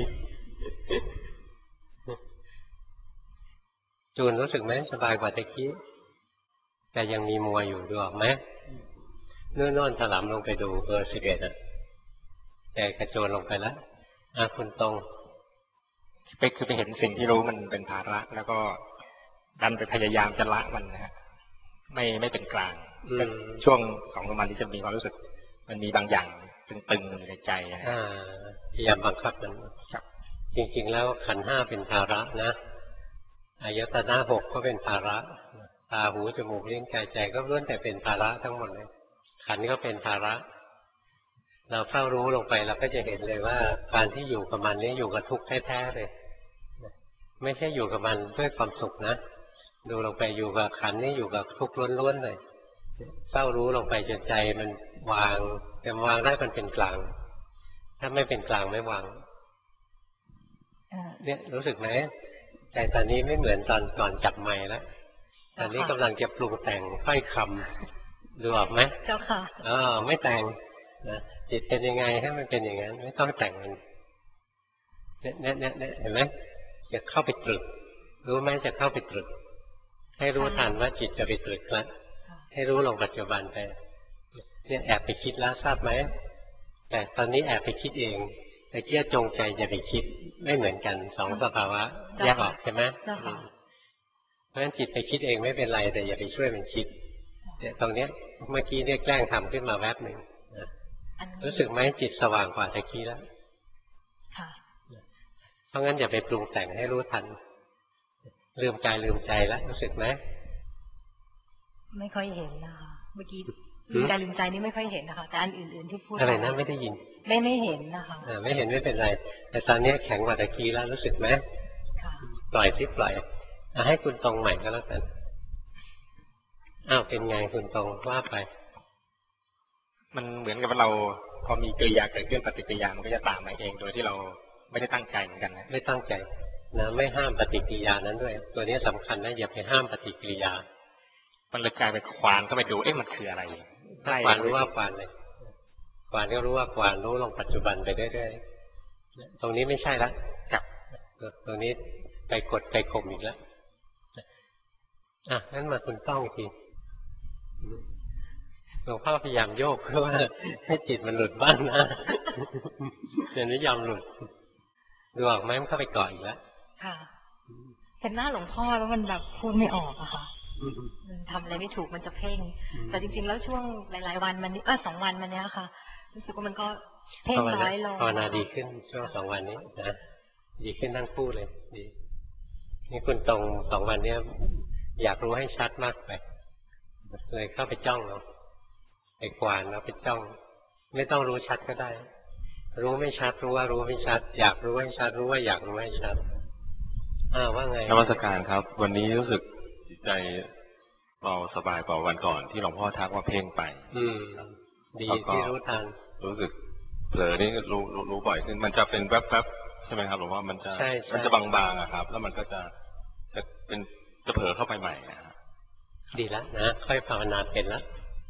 จูนรู้สึกไหมสบายกว่าตะกี้แต่ยังมีมัวอยู่ดูออกไหมนู่นๆถลำลงไปดูเบอร์สิบเอ็ดอ่ะใจกระโจนลงไปแล้วอาคุณตรงไปคือไปเห็นสิ่งที่รู้มันเป็นภาระแล้วก็ดันไปพยายามจะละมันนะฮะไม่ไม่เป็นกลางช่วงสองสามวันที่จะมีความรู้สึกมันมีบางอย่างตึงๆอยู่ในใจนะพยายามบังคับมันจริงๆแล้วขันธ์ห้าเป็นภาระนะอายตนะหกก็เป็นภาระตาหูจมูกลิ้นกายใจก็ล้วนแต่เป็นภาระทั้งหมดเลยขันธ์ก็เป็นภาระเราเฝ้ารู้ลงไปเราก็จะเห็นเลยว่าการที่อยู่กับมันนี้อยู่กับทุกข์แท้ๆเลยไม่ใช่อยู่กับมันด้วยความสุขนะดูลงไปอยู่กับขันธ์นี่อยู่กับทุกข์ล้วนๆเลยเฝ้ารู้ลงไปจนใจมันวางแต่วางได้มันเป็นกลางถ้าไม่เป็นกลางไม่วางเนี่ยรู้สึกไหมใจตอนนี้ไม่เหมือนตอนก่อนจับไมค์แล้วตอนนี้กำลังจะปรุงแต่งค่อยคำดูออกไหมเจ้าค่ะอ๋อไม่แต่งนะจิตเป็นยังไงให้มันเป็นอย่างนั้นไม่ต้องแต่งมันเนี่ยเนี่ยเนี่ยเห็นไหมจะเข้าไปตรึกรู้ไหมจะเข้าไปตรึกให้รู้ทันว่าจิตจะไปตรึกแล้วให้รู้ลงปัจจุบันไปเนี่ยแอบไปคิดแล้วทราบไหมแต่ตอนนี้แอบไปคิดเองแต่เกี้ยจงใจจะไปคิดไม่เหมือนกันสองสภาวะแยกออกใช่ไหมเพราะฉะนั้นจิตไปคิดเองไม่เป็นไรแต่อย่าไปช่วยมันคิดเนี่ยตรงเนี้ยเมื่อกี้เนี่ยแกล้งทำขึ้นมาแวบหนึ่งนะรู้สึกไหมจิตสว่างกว่าตะกี้แล้วค่ะเพราะงั้นอย่าไปปรุงแต่งให้รู้ทันลืมกายลืมใจแล้วรู้สึกไหมไม่ค่อยเห็นนะคะเมื่อกี้ลืมกายลืมใจนี่ไม่ค่อยเห็นนะคะแต่อันอื่นๆที่พูดอะไรนะไม่ได้ยินไม่ไม่เห็นนะคะไม่เห็นไม่เป็นไรแต่ตอนนี้แข็งกว่าตะกี้แล้วรู้สึกไหมปล่อยซิปล่อยให้คุณตรงใหม่ก็แล้วกันอ้าวเป็นไงคุณตรงว่าไปมันเหมือนกับว่าเราพอมีกิริยาเกิดขึ้นปฏิกิริยามันก็จะตามมาเองโดยที่เราไม่ได้ตั้งใจเหมือนกันนะไม่ตั้งใจนะไม่ห้ามปฏิกิริยานั้นด้วยตัวนี้สำคัญนะอย่าไปห้ามปฏิกิริยามันเลยกลายเป็นควานก็ไปดูเอ๊ะมันคืออะไรควานรู้ว่าควานเลยควานก็รู้ว่าควานรู้ลงปัจจุบันไปเรื่อยๆตรงนี้ไม่ใช่ละกับตรงนี้ไปกดไปข่มอีกแล้วอ่ะงั้นมาคุณต้องทีหลวงพ่อพยายามโยกเพื่อว่าให้จิตมันหลุดบ้างนะเดี๋ยวนี้ยอมหลุดดูออกไหมมันเข้าไปเกาะอีกแล้วค่ะเห็นหน้าหลวงพ่อแล้วมันแบบพูดไม่ออกอะค่ะทำอะไรไม่ถูกมันจะเพ่งแต่จริงๆแล้วช่วงหลายๆวันมันนี้เออสองวันมันเนี้ยค่ะรู้สึกว่ามันก็เพ่งน้อยลงภาวนาดีขึ้นช่วงสองวันนี้นะดีขึ้นทั้งคู่เลยดีนี่คุณตรงสองวันเนี้ยอยากรู้ให้ชัดมากไปเลยเข้าไปจ้องเอาไอ้กวานแล้วไปจ้องไม่ต้องรู้ชัดก็ได้รู้ไม่ชัดรู้ว่ารู้ไม่ชัดอยากรู้ให้ชัดรู้ว่าอยากรู้ให้ชัดอ้าวว่าไงนมัสการครับวันนี้รู้สึกจิตใจเบาสบายกว่าวันก่อนที่หลวงพ่อทักว่าเพ่งไปอืมดีที่รู้ทันรู้สึกเผลอนี่รู้รู้รู้บ่อยขึ้นมันจะเป็นแวบๆใช่ไหมครับหลวงพ่อมันจะมันจะบางๆอะครับแล้วมันก็จะจะเป็นจะเผลอเข้าไปใหม่นะดีแล้วนะค่อยภาวนาเป็นแล้ว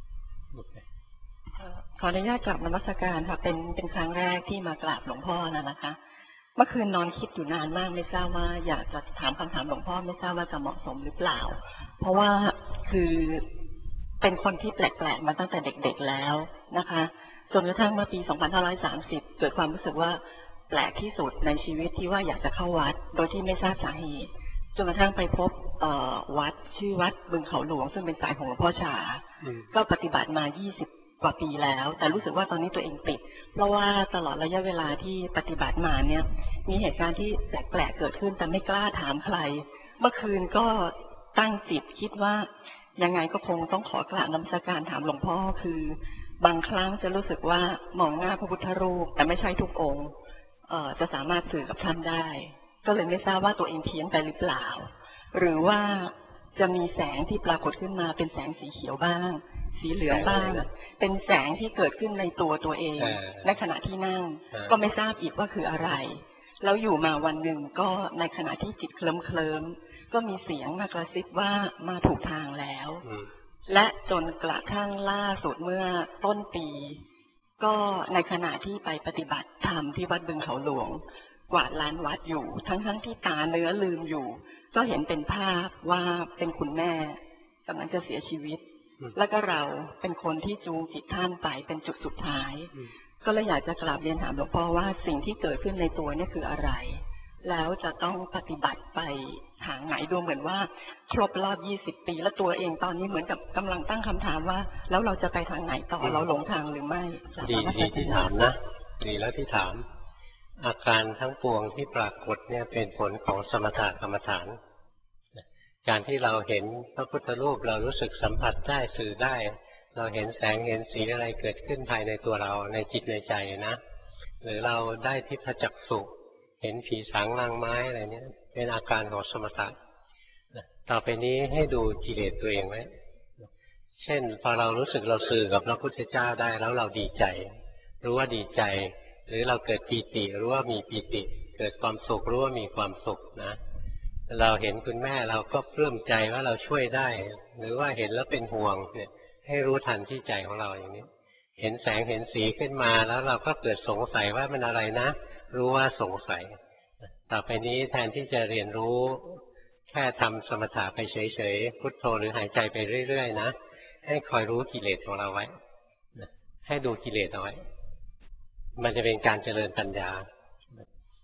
ขออนุญาตกลับนมัสการค่ะเป็นเป็นครั้งแรกที่มากราบหลวงพ่อนะนะคะเมื่อคืนนอนคิดอยู่นานมากไม่ทราบว่าอยากจะถามคำถามหลวงพ่อไม่ทราบว่าจะเหมาะสมหรือเปล่าเพราะว่าคือเป็นคนที่แปลกๆมาตั้งแต่เด็กๆแล้วนะคะจนกระทั่งเมื่อปีสองพันห้าร้อยสามสิบเกิดความรู้สึกว่าแปลกที่สุดในชีวิตที่ว่าอยากจะเข้าวัดโดยที่ไม่ทราบสาเหตุจนกระทั่งไปพบวัดชื่อวัดบึงเขาหลวงซึ่งเป็นสายของหลวงพ่อชาก็ปฏิบัติมายี่สิบกว่าปีแล้วแต่รู้สึกว่าตอนนี้ตัวเองติดเพราะว่าตลอดระยะเวลาที่ปฏิบัติมาเนี่ยมีเหตุการณ์ที่แปลกๆเกิดขึ้นแต่ไม่กล้าถามใครเมื่อคืนก็ตั้งจิตคิดว่ายังไงก็คงต้องขอกราบนมัสการถามหลวงพ่อคือบางครั้งจะรู้สึกว่ามองหน้าพระพุทธรูปแต่ไม่ใช่ทุกองค์จะสามารถสื่อกับท่านได้ก็เลยไม่ทราบว่าตัวเองเพี้ยนไปหรือเปล่าหรือว่าจะมีแสงที่ปรากฏขึ้นมาเป็นแสงสีเขียวบ้างสีเหลืองบ้างเป็นแสงที่เกิดขึ้นในตัวตัวเองในขณะที่นั่งก็ไม่ทราบอีกว่าคืออะไรแล้วอยู่มาวันหนึ่งก็ในขณะที่จิตเคลิ้มเคลิ้มก็มีเสียงมากระซิบว่ามาถูกทางแล้วและจนกระทั่งล่าสุดเมื่อต้นปีก็ในขณะที่ไปปฏิบัติธรรมที่วัดบึงเขาหลวงกวาดลานวัดอยู่ทั้งทั้งที่ตาเนื้อลืมอยู่ก็เห็นเป็นภาพว่าเป็นคุณแม่กำลังจะเสียชีวิตแล้วก็เราเป็นคนที่จูงจิตท่านไปเป็นจุดสุดท้ายก็เลยอยากจะกราบเรียนถามหลวงพ่อว่าสิ่งที่เกิดขึ้นในตัวนี่คืออะไรแล้วจะต้องปฏิบัติไปทางไหนดูเหมือนว่าครบรอบยี่สิบปีแล้วตัวเองตอนนี้เหมือนกับกำลังตั้งคำถามว่าแล้วเราจะไปทางไหนต่อเราหลงทางหรือไม่ดีดีที่ถามนะดีแล้วที่ถามอาการทั้งปวงที่ปรากฏเนี่ยเป็นผลของสมถะกรรมฐานการที่เราเห็นพระพุทธรูปเรารู้สึกสัมผัสได้สื่อได้เราเห็นแสงเห็นสีอะไรเกิดขึ้นภายในตัวเราในจิตในใจนะหรือเราได้ทิพจักษุเห็นผีสางนางไม้อะไรเนี่ยเป็นอาการของสมถะต่อไปนี้ให้ดูกิเลสตัวเองไว้เช่นพอเรารู้สึกเราสื่อกับพระพุทธเจ้าได้แล้วเราดีใจรู้ว่าดีใจหรือเราเกิดปีติรู้ว่ามีปีติเกิดความสุขรู้ว่ามีความสุขนะเราเห็นคุณแม่เราก็ปลื้มใจว่าเราช่วยได้หรือว่าเห็นแล้วเป็นห่วงเนี่ยให้รู้ทันที่ใจของเราอย่างนี้เห็นแสงเห็นสีขึ้นมาแล้วเราก็เกิดสงสัยว่ามันอะไรนะรู้ว่าสงสัยต่อไปนี้แทนที่จะเรียนรู้แค่ทำสมถะไปเฉยๆพุทโธหรือหายใจไปเรื่อยๆนะให้คอยรู้กิเลสของเราไว้ให้ดูกิเลสเอาไว้มันจะเป็นการเจริญปัญญา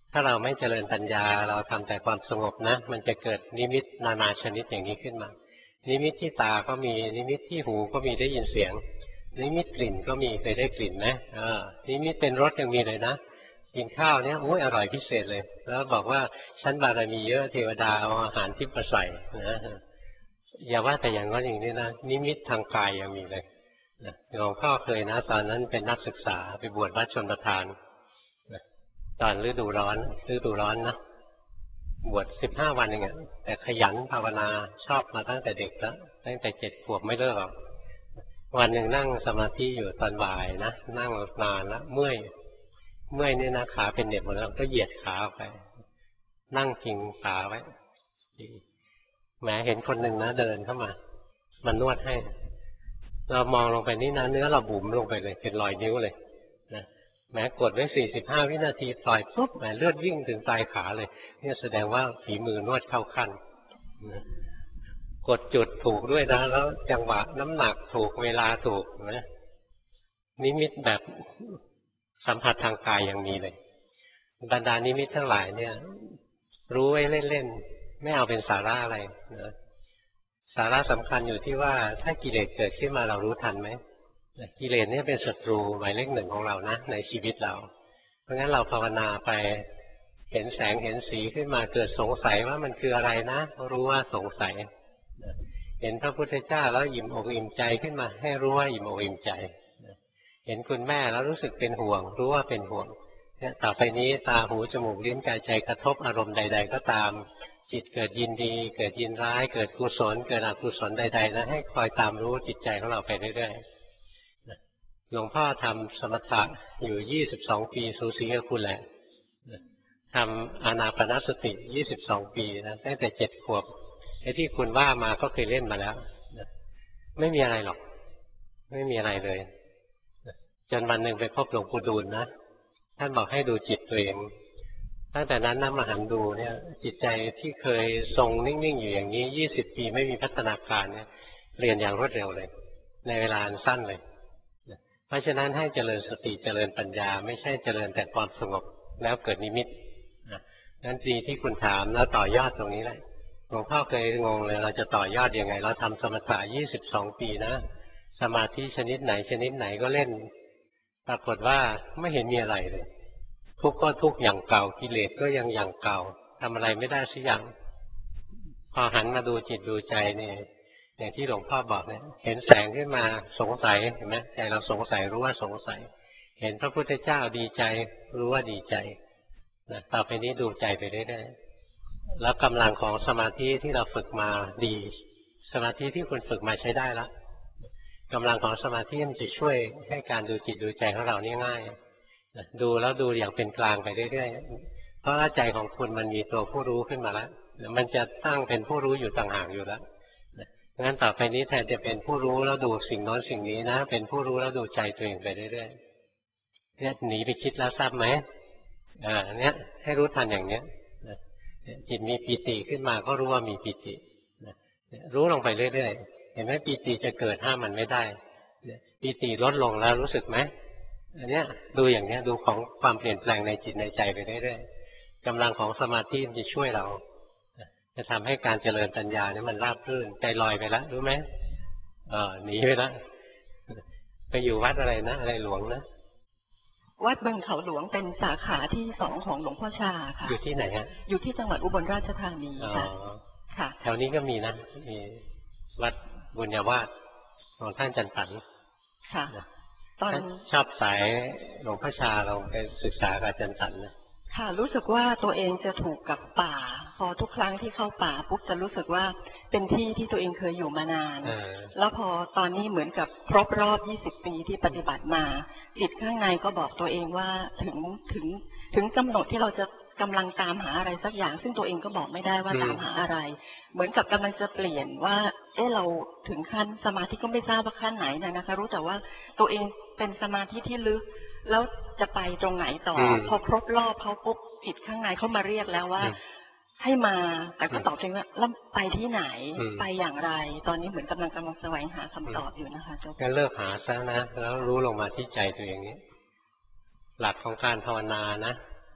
ถ้าเราไม่เจริญปัญญาเราทำแต่ความสงบนะมันจะเกิดนิมิตนานาชนิดอย่างนี้ขึ้นมานิมิตที่ตาก็มีนิมิตที่หูก็มีได้ยินเสียงนิมิตกลิ่นก็มีเคยได้กลิ่นไหมอ่านิมิตเป็นรสยังมีเลยนะกินข้าวเนี่ยโอ้ยอร่อยพิเศษเลยแล้วบอกว่าชั้นบารมีเยอะเทวดาเอาอาหารที่มาใส่นะอย่าว่าแต่อย่างนั้นอย่างนี้นะนิมิตทางกายยังมีเลยหลวงพ่อเคยนะตอนนั้นเป็นนักศึกษาไปบวชวัดชลประทานตอนฤดูร้อนฤดูร้อนนะบวชสิบห้าวันเองแต่ขยันภาวนาชอบมาตั้งแต่เด็กแล้วตั้งแต่เจ็ดขวบไม่เลิกหรอกวันหนึ่งนั่งสมาธิอยู่ตอนบ่ายนะนั่งนานแล้วเมื่อยเมื่อยนี่นะขาเป็นเหน็บหมดแล้วก็เหยียดขาออกไปนั่งพิงขาไว้แหมเห็นคนหนึ่งนะเดินเข้ามามันนวดให้เรามองลงไปนี่นะเนื้อเราบุ๋มลงไปเลยเป็นรอยนิ้วเลยนะแม้กดไว้สี่สิบห้าวินาทีปล่อยปุ๊บแหมเลือดวิ่งถึงปลายขาเลยนี่แสดงว่าฝีมือนวดเข้าขั้นนะกดจุดถูกด้วยนะแล้วจังหวะน้ำหนักถูกเวลาถูกนะนิมิตแบบสัมผัสทางกายอย่างมีเลยบรรดานิมิตทั้งหลายเนี่ยรู้ไว้เล่นๆไม่เอาเป็นสาระอะไรนะสาระสำคัญอยู่ที่ว่าถ้ากิเลสเกิดขึ้นมาเรารู้ทันไหมกิเลสเนี่ยเป็นศัตรูหมายเลขหนึ่งของเรานะในชีวิตเราเพราะงั้นเราภาวนาไปเห็นแสงเห็นสีขึ้นมาเกิดสงสัยว่ามันคืออะไรนะรู้ว่าสงสัยเห็นพระพุทธเจ้าแล้วอิ่มอกอิ่มใจขึ้นมาให้รู้ว่าอิ่มอกอิ่มใจเห็นคุณแม่แล้วรู้สึกเป็นห่วงรู้ว่าเป็นห่วงเนี่ยต่อไปนี้ตาหูจมูกลิ้นกายใจกระทบอารมณ์ใดๆก็ตามจิตเกิดยินดีเกิดยินร้ายเกิดกุศลเกิดอกุศลใดๆนะให้คอยตามรู้จิตใจของเราไปเรื่อยๆหลวงพ่อทำสมถะอยู่ยี่สิบสองปีสูสีกับคุณแหละทำอานาปานสติยี่สิบสองปีนะตั้งแต่เจ็ดขวบไอ้ที่คุณว่ามาก็เคยเล่นมาแล้วไม่มีอะไรหรอกไม่มีอะไรเลยจนวันหนึ่งไปพบหลวงปู่ดูลนะท่านบอกให้ดูจิตตัวเองตั้งแต่นั้นน้ำมหันดูเนี่ยจิตใจที่เคยทรงนิ่งๆอยู่อย่างนี้ยี่สิบปีไม่มีพัฒนาการเนี่ยเปลี่ยนอย่างรวดเร็วเลยในเวลาสั้นเลยเพราะฉะนั้นให้เจริญสติเจริญปัญญาไม่ใช่เจริญแต่ความสงบแล้วเกิดนิมิตนั้นดีที่คุณถามแล้วต่อยอดตรงนี้แหละหลวงพ่อเคยงงเลยเราจะต่อยอดยังไงเราทำสมถะยี่สิบสองปีนะสมาธิชนิดไหนชนิดไหนก็เล่นปรากฏว่าไม่เห็นมีอะไรเลยทุกข์ก็ทุกข์อย่างเก่ากิเลสก็ยังอย่างเก่าทำอะไรไม่ได้สักอย่างพอหันมาดูจิตดูใจนี่อย่างที่หลวงพ่อบอกเนี่ยเห็นแสงขึ้นมาสงสัยเห็นไหมใจเราสงสัยรู้ว่าสงสัยเห็นพระพุทธเจ้าดีใจรู้ว่าดีใจนะต่อไปนี้ดูใจไปเรื่อยๆแล้วกำลังของสมาธิที่เราฝึกมาดีสมาธิที่คุณฝึกมาใช้ได้แล้วกำลังของสมาธิมันจะช่วยให้การดูจิตดูใจของเรานี่ง่ายดูแล้วดูอย่างเป็นกลางไปเรื่อยๆเพราะใจของคุณมันมีตัวผู้รู้ขึ้นมาแล้วมันจะตั้งเป็นผู้รู้อยู่ต่างหากอยู่แล้วงั้นต่อไปนี้แทนจะเป็นผู้รู้แล้วดูสิ่งโน้นสิ่งนี้นะเป็นผู้รู้แล้วดูใจตัวเองไปเรื่อยๆเนี่ยหนีไปคิดแล้วทราบไหมอ่าเนี่ยให้รู้ทันอย่างเนี้ยจิตมีปีติขึ้นมาก็รู้ว่ามีปีติรู้ลงไปเรื่อยๆเห็นไหมปีติจะเกิดห้ามมันไม่ได้ปีติลดลงแล้วรู้สึกไหมอันเนี้ยดูอย่างเนี้ยดูของความเปลี่ยนแปลงในจิตในใจไปเรื่อยๆกำลังของสมาธิมันจะช่วยเราจะทำให้การเจริญปัญญาเนี่ยมันราบรื่นใจลอยไปแล้วรู้ไหมเออหนีไปแล้วไปอยู่วัดอะไรนะอะไรหลวงนะวัดบึงเขาหลวงเป็นสาขาที่สองของหลวงพ่อชาค่ะอยู่ที่ไหนฮะอยู่ที่จังหวัดอุบลราชธานีค่ะค่ะแถวนี้ก็มีนะมีวัดบุญญาวาสของท่านจันตันค่ะตอนชอบสายหลวงพ่อชาเราไปศึกษากับจันตันนะค่ะรู้สึกว่าตัวเองจะถูกกับป่าพอทุกครั้งที่เข้าป่าปุ๊บจะรู้สึกว่าเป็นที่ที่ตัวเองเคยอยู่มานานแล้วพอตอนนี้เหมือนกับครบรอบยี่สิบปีที่ปฏิบัติมาจิตข้างในก็บอกตัวเองว่าถึงถึงถึงกำหนดที่เราจะกำลังตามหาอะไรสักอย่างซึ่งตัวเองก็บอกไม่ได้ว่าตามหาอะไรเหมือนกับกำลังจะเปลี่ยนว่าเออเราถึงขั้นสมาธิก็ไม่ทราบว่าขั้นไหนนะคะรู้แต่ว่าตัวเองเป็นสมาธิที่ลึกแล้วจะไปตรงไหนต่อพอครบรอบเขาปุ๊บจิตข้างในเขามาเรียกแล้วว่าให้มาแต่ก็ตอบเองว่าแล้วไปที่ไหนไปอย่างไรตอนนี้เหมือนกำลังกำลังแสวงหาคำตอบอยู่นะคะเจ้าก็เลิกหาซะนะแล้วรู้ลงมาที่ใจตัวเองนี้หลักของการภาวนานะ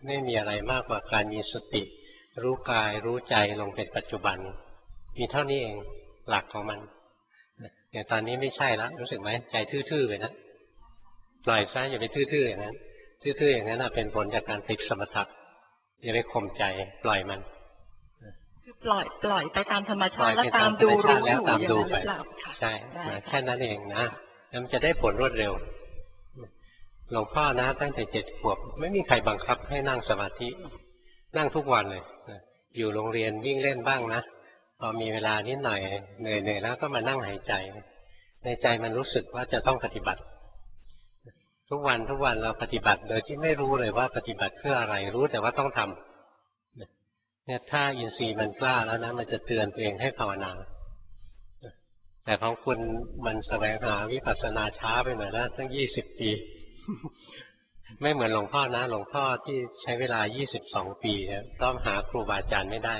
ไม่มีอะไรมากกว่าการมีสติรู้กายรู้ใจลงเป็นปัจจุบันมีเท่านี้เองหลักของมันอย่างตอนนี้ไม่ใช่แล้วรู้สึกไหมใจทื่อๆไปนะปล่อยซะอย่าไปทื่อๆอย่างนั้นทื่อๆอย่างนั้นเป็นผลจากการติดสมถะอย่าไปข่มใจปล่อยมันคือปล่อยปล่อยไปตามธรรมชาติแล้วตามดูรู้อยู่อย่างนั้นหรือเปล่าใช่แค่นั้นเองนะแล้วมันจะได้ผลรวดเร็วหลวงพ่อนะตั้งแต่เจ็ดขวบไม่มีใครบังคับให้นั่งสมาธินั่งทุกวันเลยอยู่โรงเรียนวิ่งเล่นบ้างนะพอมีเวลานิดหน่อยเหนื่อยๆแล้วก็มานั่งหายใจในใจมันรู้สึกว่าจะต้องปฏิบัติทุกวันทุกวันเราปฏิบัติโดยที่ไม่รู้เลยว่าปฏิบัติเพื่ออะไรรู้แต่ว่าต้องทำเนี่ยถ้าอินทรีย์มันกล้าแล้วนะมันจะเตือนตัวเองให้ภาวนาแต่ของคุณมันแสวงหาวิปัสสนาช้าไปหน่อยนะตั้งยี่สิบปีไม่เหมือนหลวงพ่อนะหลวงพ่อที่ใช้เวลายี่สิบสองปีต้องหาครูบาอาจารย์ไม่ได้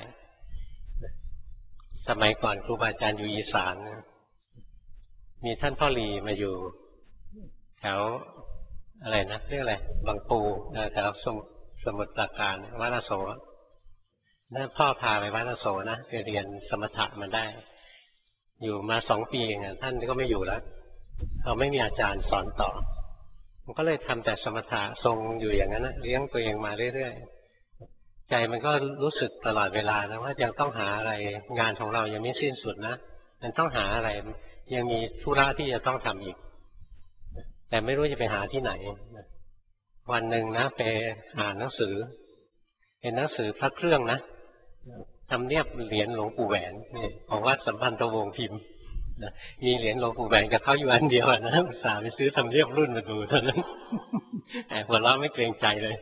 สมัยก่อนครูบาอาจารย์อยู่อีสานมีท่านพ่อลีมาอยู่แถวอะไรนะเรียกอะไรบางปูแถวสมุทรปราการวัดอโศกนั่นพ่อพาไปวัดอโศกนะไปเรียนสมถะมาได้อยู่มาสองปีเองท่านก็ไม่อยู่แล้วเขาไม่มีอาจารย์สอนต่อมันก็เลยทำแต่สมถะทรงอยู่อย่างนั้นนะเลี้ยงตัวเองมาเรื่อยๆใจมันก็รู้สึกตลอดเวลานะว่ายังต้องหาอะไรงานของเรายังไม่สิ้นสุดนะมันต้องหาอะไรยังมีธุระที่จะต้องทำอีกแต่ไม่รู้จะไปหาที่ไหนวันหนึ่งนะไปอ่านหนังสือเป็นหนังสือพระเครื่องนะทำเนียบเหรียญหลวงปู่แหวนนี่ของวัดสัมพันธวงศ์พิมพ์มีเหรียญหลวงปู่แหวนกับเขาอยู่อันเดียวนะอุตส่าห์ไปซื้อทำเนียบรุ่นมาดูเท่านั้นแต่หัวเราะไม่เกรงใจเลย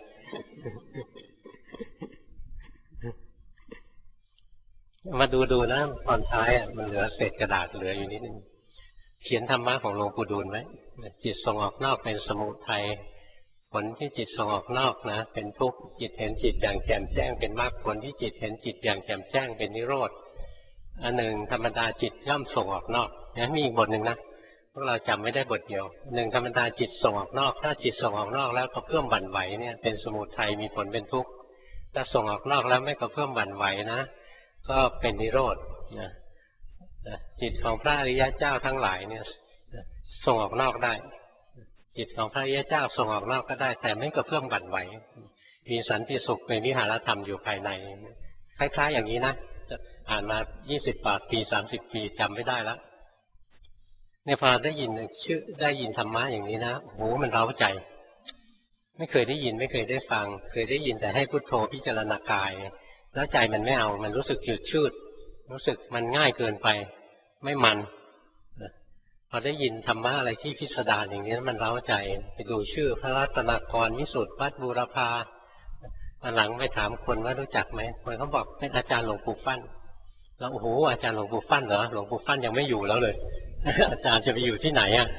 มาดูดูนะตอนท้ายมันเหลือเศษกระดาษเหลืออยู่นิดนึงเขียนธรรมะของหลวงปู่ดูลไว้จิตส่งออกนอกเป็นสมุทัยผลที่จิตส่งออกนอกนะเป็นทุกข์จิตเห็นจิตอย่างแจ่มแจ้งเป็นมรรคผลที่จิตเห็นจิตอย่างแจ่มแจ้งเป็นนิโรธอันหนึ่งธรรมดาจิตย่อมส่งออกนอกนะมีอีกบทหนึ่งนะพวกเราจำไม่ได้บทเดียวหนึ่งธรรมดาจิตส่งออกนอกถ้าจิตส่งออกนอกแล้วก็เพิ่มบั่นไหวเนี่ยเป็นสมุทัยมีผลเป็นทุกข์ถ้าส่งออกนอกแล้วไม่ก็เพิ่มบั่นไหวนะก็เป็นนิโรธนะจิตของพระอริยเจ้าทั้งหลายเนี่ยส่งออกนอกได้จิตของพระอริยเจ้าส่งออกนอกก็ได้แต่ไม่กระเพื่อมบั่นไหวมีสันติสุขเป็นวิหารธรรมอยู่ภายในคล้ายๆอย่างนี้นะอ่านมายี่สิบปีสามสิบปีจำไม่ได้แล้วเนี่ยพอได้ยินชื่อได้ยินธรรมะอย่างนี้นะโหมันเร้าใจไม่เคยได้ยินไม่เคยได้ฟังเคยได้ยินแต่ให้พุทโธพิจารณากายแล้วใจมันไม่เอามันรู้สึกหยุดชืดรู้สึกมันง่ายเกินไปไม่มันพอได้ยินธรรมะอะไรที่พิสดารอย่างนี้มันเร้าใจไปดูชื่อพระรัตนกรวิสุทธิวัดบูรพามาหลังไปถามคนว่ารู้จักไหมคนเขาบอกเป็นอาจารย์หลวงปู่ฟั่นแล้วโอ้โหอาจารย์หลวงปู่ฟั่นเหรอหลวงปู่ฟั่นยังไม่อยู่แล้วเลยอาจารย์จะไปอยู่ที่ไหนอ่ะ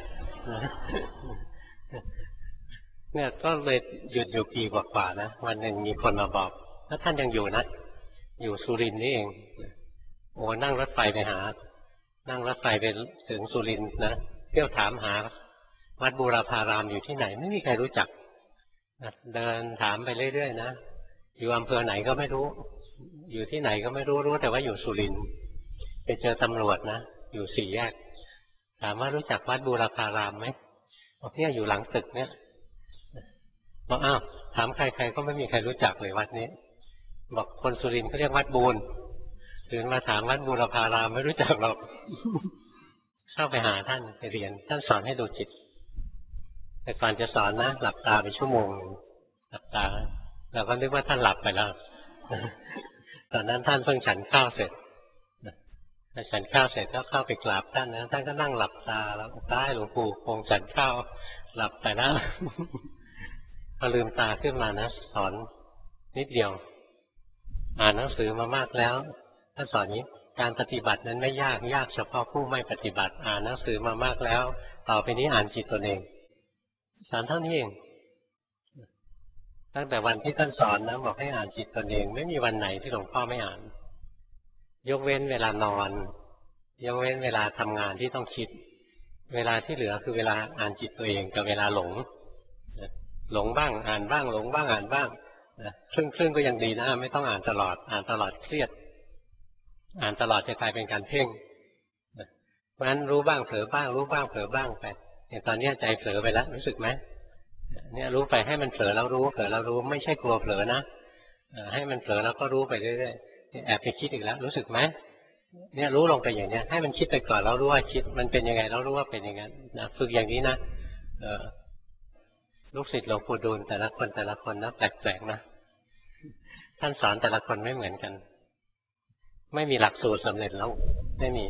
เนี่ยก็เลยหยุดอยู่ปีกว่าๆนะวันหนึ่งมีคนมาบอกถ้าท่านยังอยู่นะอยู่สุรินทร์นี่เองโอ้นั่งรถไฟไปหานั่งรถไฟไปถึงสุรินทร์นะเที่ยวถามหาวัดบูรพารามอยู่ที่ไหนไม่มีใครรู้จักเดินถามไปเรื่อยๆนะอยู่อำเภอไหนก็ไม่รู้อยู่ที่ไหนก็ไม่รู้รู้แต่ว่าอยู่สุรินทร์ไปเจอตำรวจนะอยู่สี่แยกถามว่ารู้จักวัดบูรพารามไหมบอกเนี่ยอยู่หลังตึกเนี่ยบอกอ้าวถามใครๆก็ไม่มีใครรู้จักเลยวัดนี้บอกคนสุรินทร์เขาเรียกวัดบูรถึงมาถามวัดบูรพารามไม่รู้จักหรอกเข้าไปหาท่านไปเรียนท่านสอนให้ดูจิตแต่ก่อนจะสอนนะหลับตาไปชั่วโมงหลับตาเราก็นึกว่าท่านหลับไปแล้วตอนนั้นท่านเพิ่งฉันข้าวเสร็จพอฉันข้าวเสร็จก็เข้าไปกราบท่านนะท่านก็นั่งหลับตาแล้วตายหลวงปู่คงฉันข้าวหลับไปแล้วพอลืมตาขึ้นมานะสอนนิดเดียวอ่านหนังสือมามากแล้วท่านสอนนี้การปฏิบัตินั้นไม่ยากยากเฉพาะผู้ไม่ปฏิบัติอ่านหนังสือมามากแล้วต่อไปนี้อ่านจิตตนเองสอนเท่านี้เองตั้งแต่วันที่ท่านสอนนะบอกให้อ่านจิตตนเองไม่มีวันไหนที่หลวงพ่อไม่อ่านยกเว้นเวลานอนยกเว้นเวลาทำงานที่ต้องคิดเวลาที่เหลือคือเวลาอ่านจิตตัวเองกับเวลาหลงหลงบ้างอ่านบ้างหลงบ้างอ่านบ้างครึ่งครึ่งก็ยังดีนะไม่ต้องอ่านตลอดอ่านตลอดเครียดอ่านตลอดจะกลายเป็นการเพ่งเพราะฉะนั้นรู้บ้างเผลอบ้างรู้บ้างเผลอบ้างไปอย่างตอนนี้ใจเผลอไปแล้วรู้สึกไหมเนี่ยรู้ไปให้มันเผลอแล้วรู้เผลอแล้วรู้ไม่ใช่กลัวเผลอนะให้มันเผลอแล้วก็รู้ไปเรื่อยๆแอบไปคิดอีกแล้วรู้สึกไหมเนี่ยรู้ลงไปอย่างเนี้ยให้มันคิดไปก่อนแล้วรู้ว่าคิดมันเป็นยังไงแล้วรู้ว่าเป็นอย่างนั้นนะฝึกอย่างนี้นะเออลูกศิษย์หลวงปู่ดูลแต่ละคนแต่ละคนนะแปลกๆนะท่านสอนแต่ละคนไม่เหมือนกันไม่มีหลักสูตรสำเร็จแล้วไม่มี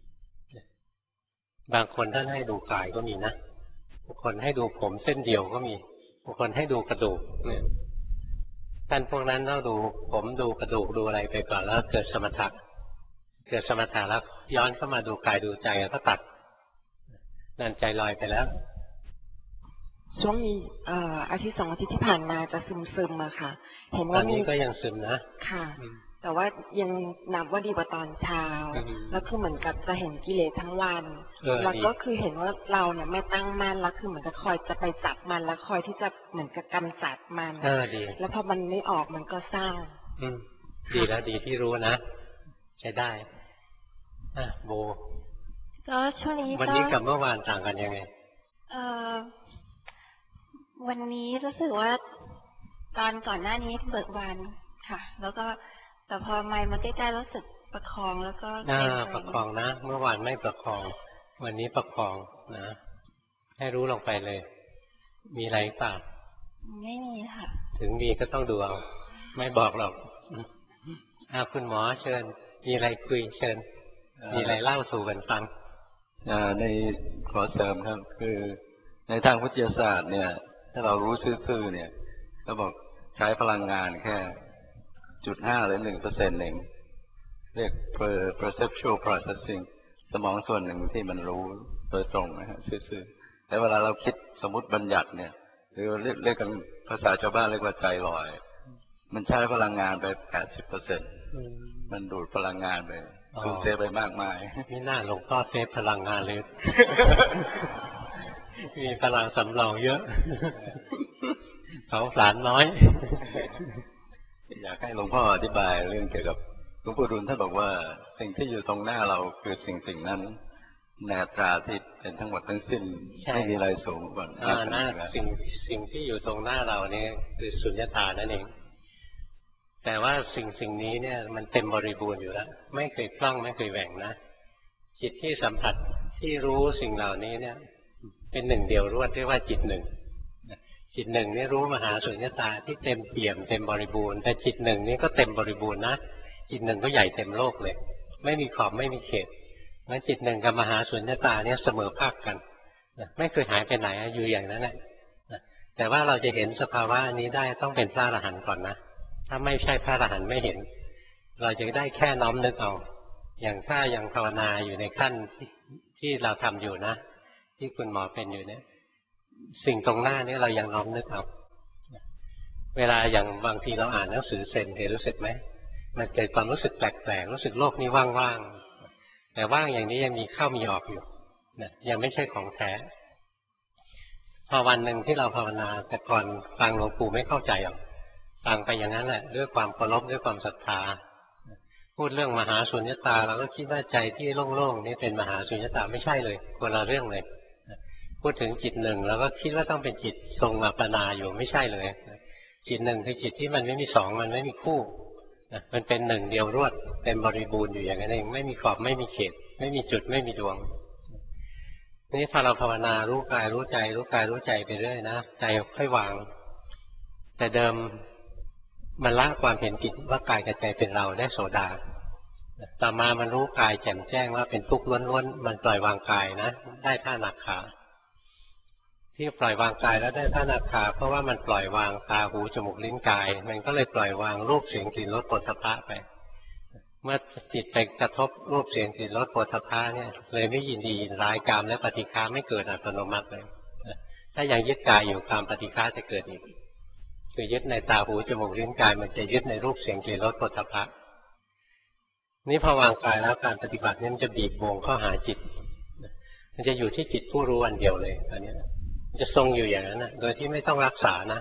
บางคนท่านให้ดูกายก็มีนะบางคนให้ดูผมเส้นเดียวก็มีบางคนให้ดูกระดูกเนี่ยท่านพวกนั้นต้องดูผมดูกระดูกดูอะไรไปก่อนแล้วเกิดสมถะเกิดสมถะแล้วย้อนเข้ามาดูกายดูใจแล้วก็ตัดนั่นใจลอยไปแล้วช่วงนี้อาทิตย์สองอาทิตย์ที่ผ่านมาจะซึมซึมอะค่ะเห็นว่าตอนนี้ก็ยังซึมนะค่ะแต่ว่ายังนับว่าดีกว่าตอนเช้าแล้วคือเหมือนกับจะเห็นกิเลสทั้งวันแล้วก็คือเห็นว่าเราเนี่ยไม่ตั้งมั่นแล้วคือเหมือนกับคอยจะไปจับมันแล้วคอยที่จะเหมือนกับกำจัดมันแล้วพอมันไม่ออกมันก็เศร้าดีแล้วดีที่รู้นะใช้ได้อ่ะโบก็ช่วงนี้วันนี้กับเมื่อวานต่างกันยังไงเอ่อวันนี้รู้สึกว่าตอนก่อนหน้านี้เบิกบานค่ะแล้วก็แต่พอไมค์มาใกล้ๆรู้สึกประคองแล้วก็น่าประคองนะเมื่อวานไม่ประคองวันนี้ประคองนะให้รู้ลงไปเลยมีอะไรเปล่าไม่มีค่ะถึงมีก็ต้องดูเอาไม่บอกหรอกอาคุณหมอเชิญมีอะไรคุยเชิญมีอะไรเล่าสู่กันฟังในขอเสริมครับคือในทางวิทยาศาสตร์เนี่ยถ้าเรารู้ซื่อๆเนี่ยก็บอกใช้พลังงานแค่จุดห้าหรือหนึ่งเปอร์เซ็นต์เองเรียก perceptual processing สมองส่วนหนึ่งที่มันรู้โดยตรงนะฮะซื่อๆแต่เวลาเราคิดสมมติบัญญัติเนี่ยหรือเรียกเรียกกันภาษาชาวบ้านเรียกว่าใจลอยมันใช้พลังงานไปแปดสิบเปอร์เซ็นต์มันดูดพลังงานไปสูญเสียไปมากมายนี่น่าหลวงพ่อเซฟพลังงานเลยมีพลังสำรองเยอะเขาผลาญน้อยอยากให้หลวงพ่ออธิบายเรื่องเกี่ยวกับหลวงปู่ดูลท่านบอกว่าสิ่งที่อยู่ตรงหน้าเราคือสิ่งสิ่งนั้นแนวตราที่เป็นทั้งหมดทั้งสิ้นไม่มีอะไรสูงกว่าหน้าสิ่งสิ่งที่อยู่ตรงหน้าเราเนี่ยคือสุญญตานั่นเองแต่ว่าสิ่งสิ่งนี้เนี่ยมันเต็มบริบูรณ์อยู่แล้วไม่เคยพล่องไม่เคยแหว่งนะจิตที่สัมผัสที่รู้สิ่งเหล่านี้เนี่ยเป็นหนึ่งเดียวรวดเรียกว่าจิตหนึ่งจิตหนึ่งนี่รู้มหาสุญญตาที่เต็มเปี่ยมเต็มบริบูรณ์แต่จิตหนึ่งนี่ก็เต็มบริบูรณ์นะจิตหนึ่งก็ใหญ่เต็มโลกเลยไม่มีขอบไม่มีเขตงั้นจิตหนึ่งกับมหาสุญญตาเนี่ยเสมอภาคกันไม่เคยหายไปไหนอยู่อย่างนั้นแหละแต่ว่าเราจะเห็นสภาวะนี้ได้ต้องเป็นพระอรหันต์ก่อนนะถ้าไม่ใช่พระอรหันต์ไม่เห็นเราจะได้แค่น้อมนึกเอาอย่างถ้ายังภาวนาอยู่ในขั้นที่เราทำอยู่นะที่คุณหมอเป็นอยู่เนี่ยสิ่งตรงหน้านี้เรายังน้อมนึกเอาเวลาอย่างบางทีเราอ่านหนังสือเซนเคยรู้สึกไหมมันเกิดความรู้สึกแปลกๆรู้สึกโลกนี้ว่างๆแต่ว่างอย่างนี้ยังมีเข้ามีออกอยู่นะยังไม่ใช่ของแท้พอวันหนึ่งที่เราภาวนาแต่ก่อนฟังหลวงปู่ไม่เข้าใจหรอกฟังไปอย่างนั้นแหละด้วยความเคารพด้วยความศรัทธาพูดเรื่องมหาสุญญตาเราก็คิดว่าใจที่โล่งๆนี่เป็นมหาสุญญตาไม่ใช่เลยคนละเรื่องเลยพูดถึงจิตหนึ่งเราก็คิดว่าต้องเป็นจิตทรงอัปปนาอยู่ไม่ใช่เลยจิตหนึ่งคือจิตที่มันไม่มีสองมันไม่มีคู่มันเป็นหนึ่งเดียวรวดเต็มบริบูรณ์อยู่อย่างนั้นเองไม่มีขอบไม่มีเขตไม่มีจุดไม่มีดวงนี่พอเราภาวนารู้กายรู้ใจรู้กายรู้ใจไปเรื่อยนะใจค่อยวางแต่เดิมมันละความเห็นผิดว่ากายกับใจเป็นเราได้โสดาต่อมามันรู้กายแจ่มแจ้งว่าเป็นทุกข์ล้วนๆมันปล่อยวางกายนะได้ท่านาคาที่ปล่อยวางกายแล้วได้ท่านาคาเพราะว่ามันปล่อยวางตาหูจมูกลิ้นกายมันก็เลยปล่อยวางรูปเสียงกลิ่นรสโผฏฐัพพะไปเมื่อจิตไปกระทบรูปเสียงกลิ่นรสโผฏฐัพพะเนี่ยเลยไม่ยินดียินร้ายกามและปฏิฆาไม่เกิดอัตโนมัติเลยถ้ายังยึดกายอยู่กามปฏิฆาจะเกิดอีกคือยึดในตาหูจมูกลิ้นกายมันจะยึดในรูปเสียงกลิ่นรสโผฏฐัพพะนี่พอวางกายแล้วการปฏิบัตินี่มันจะบีบวงเข้าหาจิตมันจะอยู่ที่จิตผู้รู้อันเดียวเลยอันนี้จะทรงอยู่อย่างนั้นนะโดยที่ไม่ต้องรักษานะ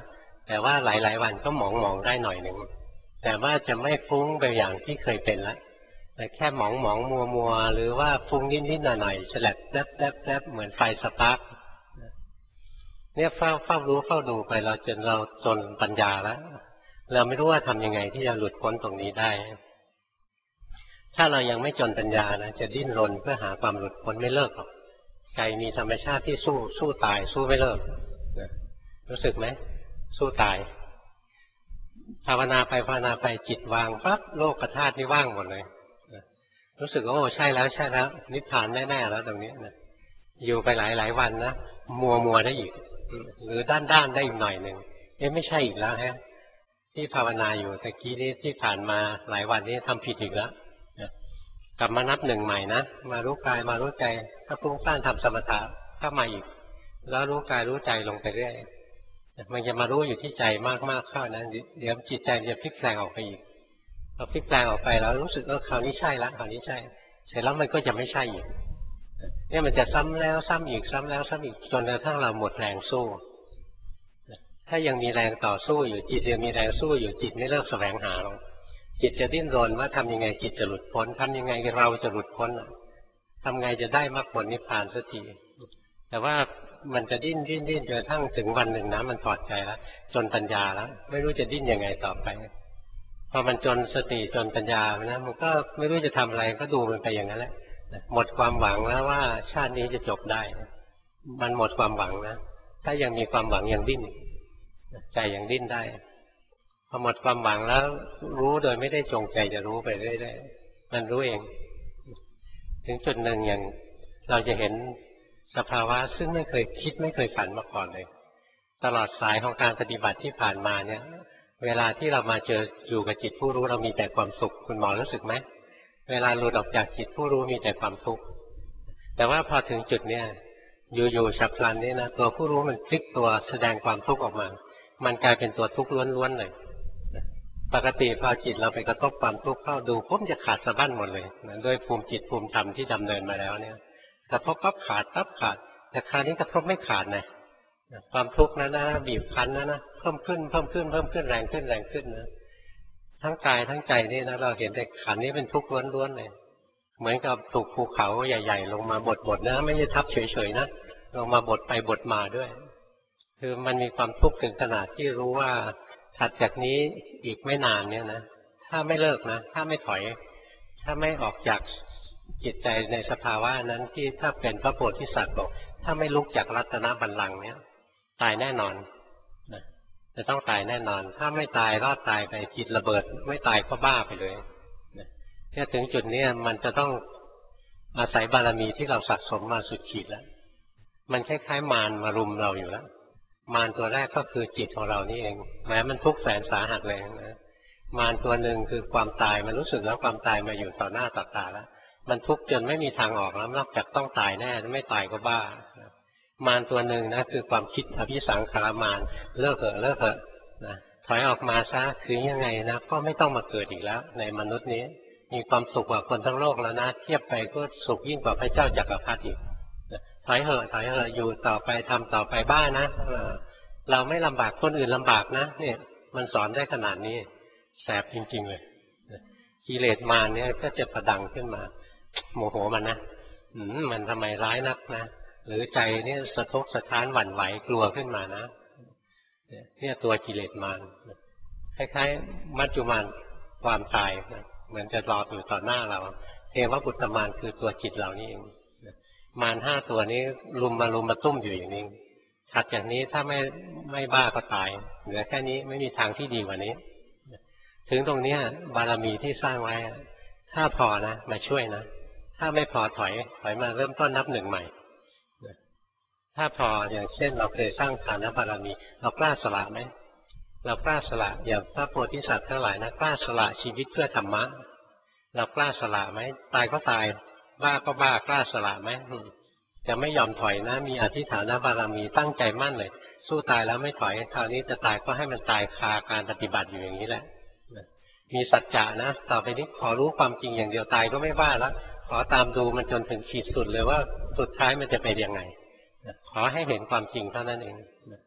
แต่ว่าหลายๆวันก็หมองๆได้หน่อยหนึ่งแต่ว่าจะไม่ฟุ้งไปอย่างที่เคยเป็นละแต่แค่หมองหมองมัวมัวหรือว่าฟุ้งนิดๆหน่อยๆแฉลบแลบแลบแลบเหมือนไฟสปาร์กเนี่ยเฝ้าเฝ้ารู้เฝ้าดูไปเราจนเราจนปัญญาแล้วเราไม่รู้ว่าทำยังไงที่จะหลุดพ้นตรงนี้ได้ถ้าเรายังไม่จนปัญญานะจะดิ้นรนเพื่อหาความหลุดพ้นไม่เลิกหรอกใจมีธรรมชาติที่สู้สู้ตายสู้ไม่เลิกนะรู้สึกไหมสู้ตายภาวนาไปภาวนาไปจิตวางปั๊บโลกธาตุนี่ว่างหมดเลยรู้สึกว่าโอ้ใช่แล้วใช่แล้วนิพพานแน่ๆแล้วตรงนี้นะอยู่ไปหลายๆวันนะมัวมัวได้อีกหรือด้านด้านได้อีกหน่อยหนึ่งเอ๊ะไม่ใช่อีกแล้วฮะที่ภาวนาอยู่ตะกี้นี้ที่ผ่านมาหลายวันนี้ทำผิดอีกแล้วกลับมานับหนึ่งใหม่นะมารู้กายมารู้ใจถ้าฟุ้งซ่านทำสมถะเข้ามาอีกแล้วรู้กายรู้ใจลงไปเรื่อยมันจะมารู้อยู่ที่ใจมากๆเข้านะเดี๋ยวจิตใจจะพลิกแปลงออกไปอีกพอพลิกแปลงออกไปแล้วรู้สึกว่าคราวนี้ใช่ละคราวนี้ใช่เสร็จแล้วมันก็จะไม่ใช่อีกเนี่ยมันจะซ้ำแล้วซ้ำอีกซ้ำแล้วซ้ำอีกจนกระทั่งเราหมดแรงสู้ถ้ายังมีแรงต่อสู้อยู่จิตยังมีแรงสู้อยู่จิตไม่เลิกแสวงหาหรอกจิตจะดิ้นรนว่าทำยังไงจิตจะหลุดพ้นทำยังไงเราจะหลุดพ้นทำไงจะได้มรรคผลนิพพานสักทีแต่ว่ามันจะดิ้นดิ้นดิ้นจนกระทั่งถึงวันหนึ่งนะมันถอดใจแล้วจนปัญญาแล้วไม่รู้จะดิ้นยังไงต่อไปพอมันจนสติจนปัญญานะมันก็ไม่รู้จะทำอะไรก็ดูมันไปอย่างนั้นแหละหมดความหวังแล้วว่าชาตินี้จะจบได้มันหมดความหวังนะถ้ายังมีความหวังยังดิ้นใจยังดิ้นได้พอหมดความหวังแล้วรู้โดยไม่ได้จงใจจะรู้ไปเรื่อยๆมันรู้เองถึงจุดหนึ่งอย่างเราจะเห็นสภาวะซึ่งไม่เคยคิดไม่เคยฝันมาก่อนเลยตลอดสายของการปฏิบัติที่ผ่านมาเนี่ยเวลาที่เรามาเจออยู่กับจิตผู้รู้เรามีแต่ความสุขคุณหมอรู้สึกไหมเวลาหลุดออกจากจิตผู้รู้มีแต่ความทุกข์แต่ว่าพอถึงจุดเนี้ยอยู่ๆฉับพลันนี้นะตัวผู้รู้มันพลิกตัวแสดงความทุกข์ออกมามันกลายเป็นตัวทุกข์ล้วนๆเลยปกติพอจิตเราไปกระทบความทุกข์เข้าดูปุ๊บจะขาดสะบั้นหมดเลยนะด้วยภูมิจิตภูมิธรรมที่ดำเนินมาแล้วเนี่ยกระทบปั๊บขาดปั๊บขาดแต่คราวนี้กระทบไม่ขาดนะความทุกข์นั้นนะบีบคั้นนะนะเพิ่มขึ้นเพิ่มขึ้นเพิ่มขึ้นแรงขึ้นแรงขึ้นนะทั้งกายทั้งใจนี่นะเราเห็นแต่ขันนี้เป็นทุกข์ล้วนๆเลยเหมือนกับถูกภูเขาใหญ่ๆลงมาบดๆนะไม่ใช่ทับเฉยๆนะลงมาบดไปบดมาด้วยคือมันมีความทุกข์ถึงขนาดที่รู้ว่าถัดจากนี้อีกไม่นานเนี่ยนะถ้าไม่เลิกนะถ้าไม่ถอยถ้าไม่ออกจากจิตใจในสภาวะนั้นที่ถ้าเป็นพระโพธิสัตว์บอกถ้าไม่ลุกจากรัตนบัลลังก์เนี่ยตายแน่นอนนะจะต้องตายแน่นอนถ้าไม่ตายรอดตายไปจิตระเบิดไม่ตายก็บ้าไปเลยนะแค่ถึงจุดนี้มันจะต้องอาศัยบารมีที่เราสะสมมาสุดขีดแล้วมันคล้ายๆมารมารุมเราอยู่แล้วมารตัวแรกก็คือจิตของเรานี่เองแม้มันทุกข์แสนสาหัสเลยนะมารตัวหนึ่งคือความตายมันรู้สึกแล้วความตายมาอยู่ต่อหน้าต่อตาแล้วมันทุกข์จนไม่มีทางออกแล้วนอกจากต้องตายแน่ไม่ตายก็บ้ามารตัวหนึ่งนะคือความคิดอภิสังขารมารเลิกเถอะเลิกเถอะนะถอยออกมาซะคือยังไงนะก็ไม่ต้องมาเกิดอีกแล้วในมนุษย์นี้มีความสุขกว่าคนทั้งโลกแล้วนะเทียบไปก็สุขยิ่งกว่าพระเจ้าจักรพรรดิอีกถอยเถอะถอยเถอะอยู่ต่อไปทำต่อไปบ้านะเราไม่ลำบากคนอื่นลำบากนะเนี่ยมันสอนได้ขนาดนี้แสบจริงๆเลยกิเลสมารเนี่ยก็จะประดังขึ้นมาโมโหมันนะอืมมันทำไมร้ายนักนะหรือใจเนี่ยสะทกสะท้านหวั่นไหวกลัวขึ้นมานะเนี่ยตัวกิเลสมารคล้ายๆมัจจุมารความตายนะเหมือนจะรออยู่ต่อหน้าเราเทวปุตตมารคือตัวจิตเรานี่เองมารห้าตัวนี้ลุมมาลุมมาตุ้มอยู่อย่างนี้ถัดจากนี้ถ้าไม่ไม่บ้าก็ตายเหลือแค่นี้ไม่มีทางที่ดีกว่านี้ถึงตรงนี้บารมีที่สร้างไว้ถ้าพอนะมาช่วยนะถ้าไม่พอถอยถอยมาเริ่มต้นนับหนึ่งใหม่ถ้าพออย่างเช่นเราเคยสร้างฐานบารมีเรากล้าสละไหมเรากล้าสละอย่างพระโพธิสัตว์ทั้งหลายนะกล้าสละชีวิตเพื่อธรรมะเรากล้าสละไหมตายก็ตายบ้าก็บ้ากล้าสละไหมจะไม่ยอมถอยนะมีอธิฐานบารมีตั้งใจมั่นเลยสู้ตายแล้วไม่ถอยคราวนี้จะตายก็ให้มันตายคาการปฏิบัติอยู่อย่างนี้แหละมีสัจจะนะต่อไปนี้ขอรู้ความจริงอย่างเดียวตายก็ไม่บ้าแล้วขอตามดูมันจนถึงขีดสุดเลยว่าสุดท้ายมันจะเป็นยังไงขอให้เห็นความจริงเท่านั้นเอง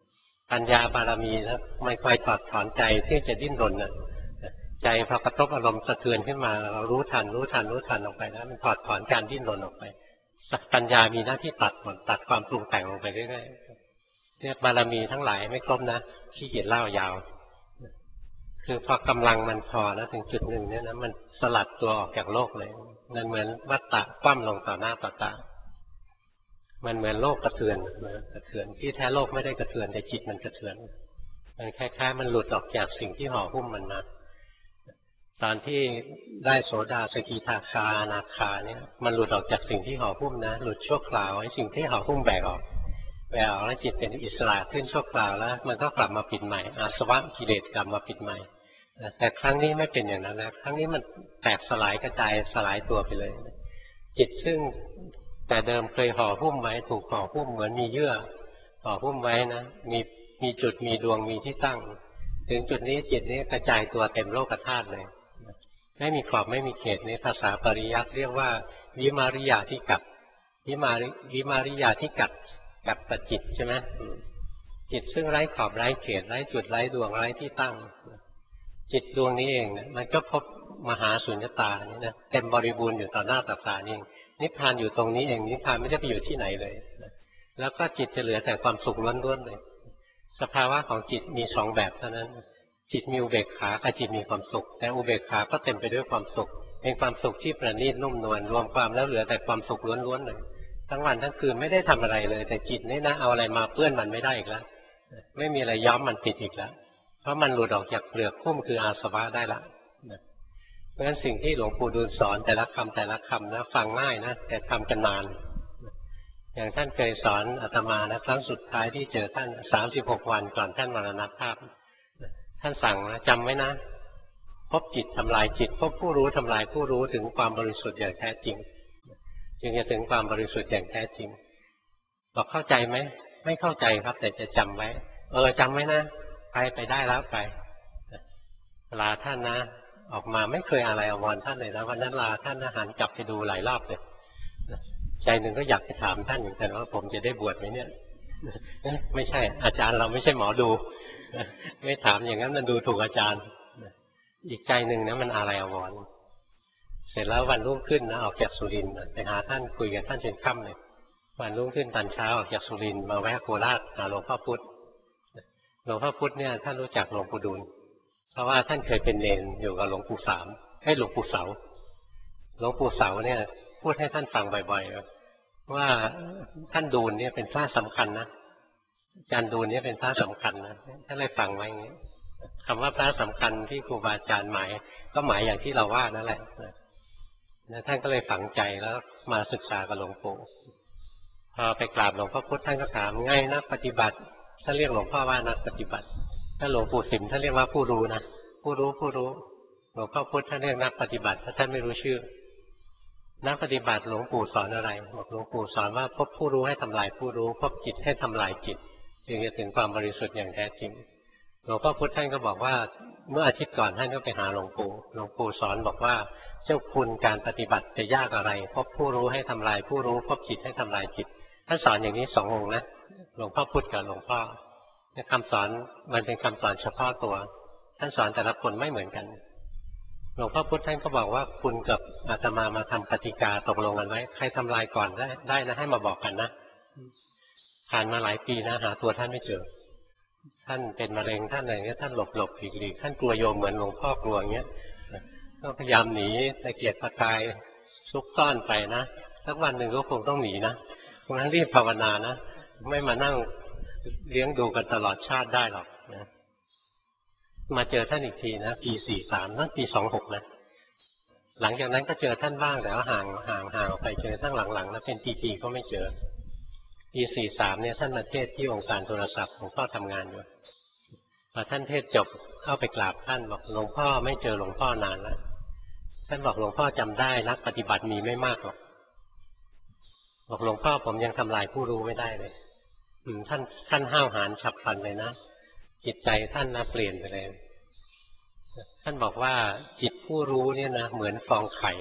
ปัญญาบารมีแล้วไม่ค่อยถอดถอนใจที่จะดิ้นรนนะใจพอกระทบอารมณ์สะเทือนขึ้นมาเรารู้ทันรู้ทันรู้ทันออกไปนะมันถอดถอนการดิ้นรนออกไปปัญญามีหน้าที่ตัดหมดตัดความปรุงแต่งลงไปเรื่อยๆเนี่ยบารมีทั้งหลายไม่ครบนะขี้เกียจเล่ายาวคือพอกำลังมันพอนะถึงจุดหนึ่งเนี่ยนะมันสลัดตัวออกจากโลกเลยมันเหมือนวัฏฏะคว่ำลงต่อหน้าต่อตามันเหมือนโลกกระเทือนนะกระเทือนที่แท้โลกไม่ได้กระเทือนแต่จิตมันกระเทือนมันคล้ายๆมันหลุดออกจากสิ่งที่ห่อหุ้มมันมาตอนที่ได้โสดาสกิทาคาอนาคาเนี่ยมันหลุดออกจากสิ่งที่ห่อหุ้มนะหลุดชั่วคราวไอ้สิ่งที่ห่อหุ้มแบกออกแบกออกแล้วจิตเป็นอิสระขึ้นชั่วคราวแล้วมันก็กลับมาปิดใหม่อาสวะกิเลสกลับมาปิดใหม่แต่ครั้งนี้ไม่เป็นอย่างนั้นนะครั้งนี้มันแตกสลายกระจายสลายตัวไปเลยจิตซึ่งแต่เดิมเคยห่อหุ้มไว้ถูกห่อหุ้มเหมือนมีเยื่อห่อหุ้มไว้นะมีมีจุดมีดวงมีที่ตั้งถึงจุดนี้จิตนี้กระจายตัวเต็มโลกธาตุเลยไม่มีขอบไม่มีเขตในภาษาปริยัติเรียกว่าวิมาริยาธิกัดวิมาริวิมาริยาธิกัดกับตจิตใช่ไหมจิตซึ่งไร้ขอบไร้เขตไร้จุดไร้ดวงไร้ที่ตั้งจิตดวงนี้เองนะมันก็พบมหาสุญญตานี่นะเต็มบริบูรณ์อยู่ต่อหน้าต่อตาเองนิพพานอยู่ตรงนี้เองนิพพานไม่ได้ไปอยู่ที่ไหนเลยแล้วก็จิตจะเหลือแต่ความสุขล้วนๆเลยสภาวะของจิตมีสองแบบเท่านั้นจิตมีอุเบกขากับจิตมีความสุขแต่อุเบกขาก็เต็มไปด้วยความสุขเป็นความสุขที่ประณีตนุ่มนวลรวมความแล้วเหลือแต่ความสุขล้วนๆเลยทั้งวันทั้งคืนไม่ได้ทำอะไรเลยแต่จิตนี่นะเอาอะไรมาเปื้อนมันไม่ได้อีกแล้วไม่มีอะไรย้อมมันติดอีกแล้วเพราะมันหลุดออกจากเปลือกหุ้มคืออาสวะได้ละเพราะฉะนั้นสิ่งที่หลวงปู่ดูลสอนแต่ละคำแต่ละคำนะฟังง่ายนะแต่ทำกันนานอย่างท่านเคยสอนอาตมานะครั้งสุดท้ายที่เจอท่านสามสิบหกวันก่อนท่านมรณภาพท่านสั่งนะจำไว้นะพบจิตทำลายจิตพบผู้รู้ทำลายผู้รู้ถึงความบริสุทธิ์อย่างแท้จริงจึงจะถึงความบริสุทธิ์อย่างแท้จริงบอกเข้าใจไหมไม่เข้าใจครับแต่จะจำไว้เออจำไว้นะไปไปได้แล้วไปลาท่านนะออกมาไม่เคยอะไรอวรท่านเลยนะวันนั้นลาท่านอาหารกลับไปดูหลายรอบเลยใจหนึ่งก็อยากไปถามท่านเหมือนกันว่าผมจะได้บวชไหมเนี่ยไม่ใช่อาจารย์เราไม่ใช่หมอดูไม่ถามอย่างนั้นมันดูถูกอาจารย์อีกใจหนึ่งนะมันอะไรอวรเสร็จแล้ววันรุ่งขึ้นนะออกจากสุรินทร์ไปหาท่านคุยกับท่านจนค่ำเลยวันรุ่งขึ้นตอนเช้าออกจากสุรินทร์มาแวะโคราชหาหลวงพ่อพุธหลวงพ่อพุธเนี่ยท่านรู้จักหลวงปู่ดูลเพราะว่าท่านเคยเป็นเนรอยู่กับหลวงปู่สามให้หลวงปู่เสาหลวงปู่เสาเนี่ยพูดให้ท่านฟังบ่อยๆว่าท่านดูลเนี่ยเป็นพระสำคัญนะอาจารย์ดูลเนี่ยเป็นพระสำคัญนะท่านเลยฟังไว้อย่างนี้คำว่าพระสำคัญที่ครูบาอาจารย์หมายก็หมายอย่างที่เราว่านั่นแหละนะท่านก็เลยฝังใจแล้วมาศึกษากับหลวงปู่พอไปกราบหลวงพ่อพุธท่านก็ถามง่ายนักปฏิบัติท่านเรียกหลวงพ่อว่านักปฏิบัติถ้าหลวงปู่สิมท่านเรียกว่าผู้รู้นะผู้รู้ผู้รู้หลวงพ่อพุธท่านเรียกนักปฏิบัติถ้าท่านไม่รู้ชื่อนักปฏิบัติหลวงปู่สอนอะไรบอกหลวงปู่สอนว่าพบผู้รู้ให้ทำลายผู้รู้พบจิตให้ทำลายจิตจึงจะถึงความบริสุทธิ์อย่างแท้จริงหลวงพ่อพุธท่านก็บอกว่าเมื่ออาทิตย์ก่อนท่านก็ไปหาหลวงปู่หลวงปู่สอนบอกว่าเจ้าคุณการปฏิบัติจะยากอะไรพบผู้รู้ให้ทำลายผู้รู้พบจิตให้ทำลายจิตท่านสอนอย่างนี้สององค์นะหลวงพ่อพุธกับหลวงพ่อคำสอนมันเป็นคำสอนเฉพาะตัวท่านสอนแต่ละคนไม่เหมือนกันหลวงพ่อพุธท่านก็บอกว่าคุณกับอาตมามาทำกติกาตกลงกันไว้ใครทำลายก่อนได้ได้นะให้มาบอกกันนะผ่านมาหลายปีนะหาตัวท่านไม่เจอท่านเป็นมะเร็งท่านอะไรเงี้ยท่านหลบหลบหลีกหลีกท่านกลัวโยมเหมือนหลวงพ่อกลัวอย่างเงี้ยก็พยายามหนีตะเกียกตะกายซุกซ่อนไปนะสักวันหนึ่งก็คงต้องหนีนะเพราะฉะนั้นรีบภาวนานะไม่มานั่งเลี้ยงดูกันตลอดชาติได้หรอกนะมาเจอท่านอีกทีนะปีสี่สามนั่นปีสองหกนะหลังจากนั้นก็เจอท่านบ้างแต่ว่าห่างห่างห่างไปเจอทั้งหลังๆแล้วเป็นปีๆก็ไม่เจอปีสี่สามเนี่ยท่านมาเทศที่องค์การโทรศัพท์หลวงพ่อทำงานอยู่พอท่านเทศจบเข้าไปกราบท่านบอกหลวงพ่อไม่เจอหลวงพ่อนานแล้วท่านบอกหลวงพ่อจำได้นักปฏิบัติมีไม่มากหรอกบอกหลวงพ่อผมยังทำลายผู้รู้ไม่ได้เลยท่านท่านห้าวหาญฉับพลันเลยนะจิตใจท่านนะเปลี่ยนไปเลยท่านบอกว่าจิตผู้รู้เนี่ยนะเหมือนฟองไข่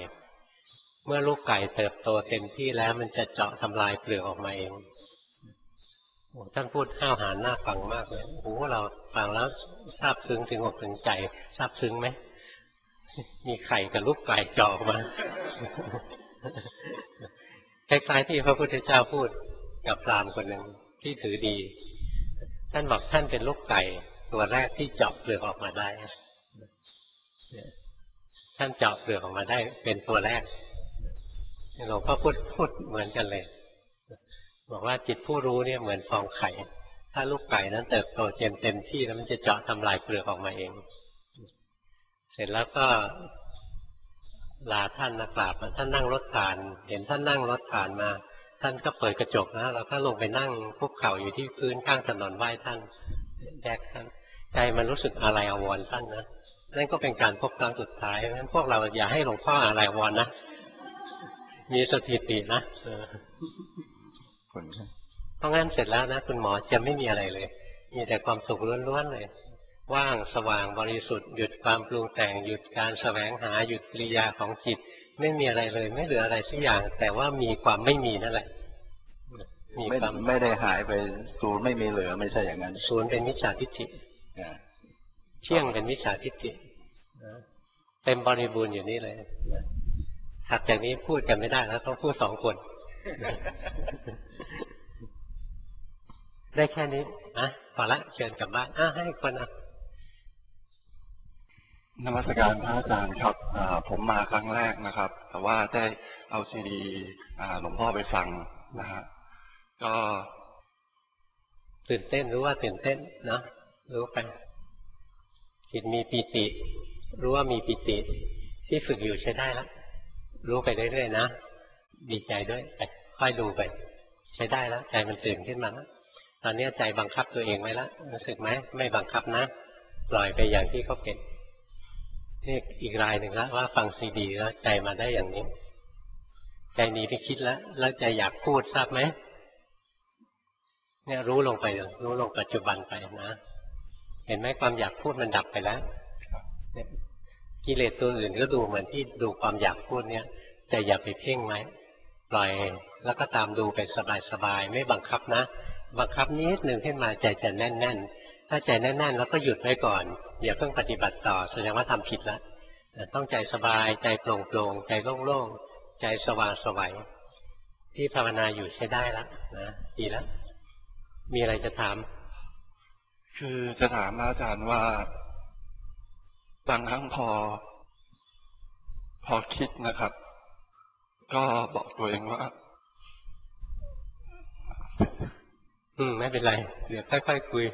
เมื่อลูกไก่เติบโตเต็มที่แล้วมันจะเจาะทำลายเปลือกออกมาเองโอ้ท่านพูดห้าวหาญน่าฟังมากเลยโอ้เราฟังแล้วซาบซึ้งถึงอกถึงใจซาบซึ้งไหมมีไข่กับลูกไก่จ่อออกมาคล้ายๆที่พระพุทธเจ้าพูดกับพราหมณ์คนหนึ่งที่ถือดีท่านบอกท่านเป็นลูกไก่ตัวแรกที่เจาะเปลือกออกมาได้ท่านเจาะเปลือกออกมาได้เป็นตัวแรกหลวงพ่อพูดพูดเหมือนกันเลยบอกว่าจิตผู้รู้เนี่ยเหมือนฟองไข่ถ้าลูกไก่นั้นเติบโตเต็มเต็มที่แล้วมันจะเจาะทำลายเปลือกออกมาเองเสร็จแล้วก็ลาท่านนะกราบท่านนั่งรถผ่านเห็นท่านนั่งรถผ่านมาท่านก็เปิดกระจกนะแล้วก็ลงไปนั่งคุกเข่าอยู่ที่พื้นข้างถนนไหว้ท่านแดกท่านใจมันรู้สึกอะไรอาวรณ์ท่านนะนั่นก็เป็นการพบครั้งสุดท้ายเพราะฉะนั้นพวกเราอย่าให้หลวงพ่ออะไรอาวรณ์นะมีสถิตินะเพราะงั้นเสร็จแล้วนะคุณหมอจะไม่มีอะไรเลยมีแต่ความสุขล้วนๆเลยว่างสว่างบริสุทธิ์หยุดความปรุงแต่งหยุดการแสวงหาหยุดกิริยาของจิตไม่มีอะไรเลยไม่เหลืออะไรสักอย่างแต่ว่ามีความไม่มีนั่นแหละมีความไม่ได้หายไปศูนย์ไม่มีเหลือไม่ใช่อย่างนั้นศูนย์เป็นมิจฉาทิฏฐิเที่ยงเป็นมิจฉาทิฏฐิเต็มบริบูรณ์อยู่นี่เลยถัดจากนี้พูดกันไม่ได้แล้วต้องพูดสองคนได้แค่นี้อ่ะพอละเชิญกลับบ้านอ่ะให้คนอ่ะนมัสการพระอาจารย์ครับผมมาครั้งแรกนะครับแต่ว่าได้เอาซีดีหลวงพ่อไปฟังนะฮะก็ตื่นเต้นรู้ว่าตื่นเต้นเนาะรู้ไปจิตมีปิติรู้ว่ามีปิติที่ฝึกอยู่ใช้ได้แล้วรู้ไปเรื่อยๆนะดีใจด้วยไปค่อยดูไปใช้ได้แล้วใจมันตื่นขึ้นมาแล้วตอนนี้ใจบังคับตัวเองไว้แล้วรู้สึกไหมไม่บังคับนะปล่อยไปอย่างที่เขาเป็นนี่อีกรายหนึ่งแล้วว่าฟังซีดีแล้วใจมาได้อย่างนี้ใจหนีไปคิดแล้วแล้วใจอยากพูดทราบไหมเนี่ยรู้ลงไปรู้ลงปัจจุบันไปนะเห็นไหมความอยากพูดมันดับไปแล้วกิเลสตัวอื่นก็ดูเหมือนที่ดูความอยากพูดเนี่ยแต่อย่าไปเพ่งไว้ปล่อยแล้วก็ตามดูไปสบายๆไม่บังคับนะบังคับนิดหนึ่งขึ้นมาใจจะแน่นๆถ้าใจแน่นๆแล้วก็หยุดไว้ก่อนอย่าเพิ่งปฏิบัติต่อแสดงว่าทำผิดแล้วต้องใจสบายใจโปร่งๆใจโล่งๆใจสว่างสวัยที่ภาวนาอยู่ใช้ได้แล้วนะดีแล้วมีอะไรจะถามคือจะถามอาจารย์ว่าบางครั้งพอพอคิดนะครับก็บอกตัวเองว่าอืมไม่เป็นไรเดี๋ยวค่อยๆคุย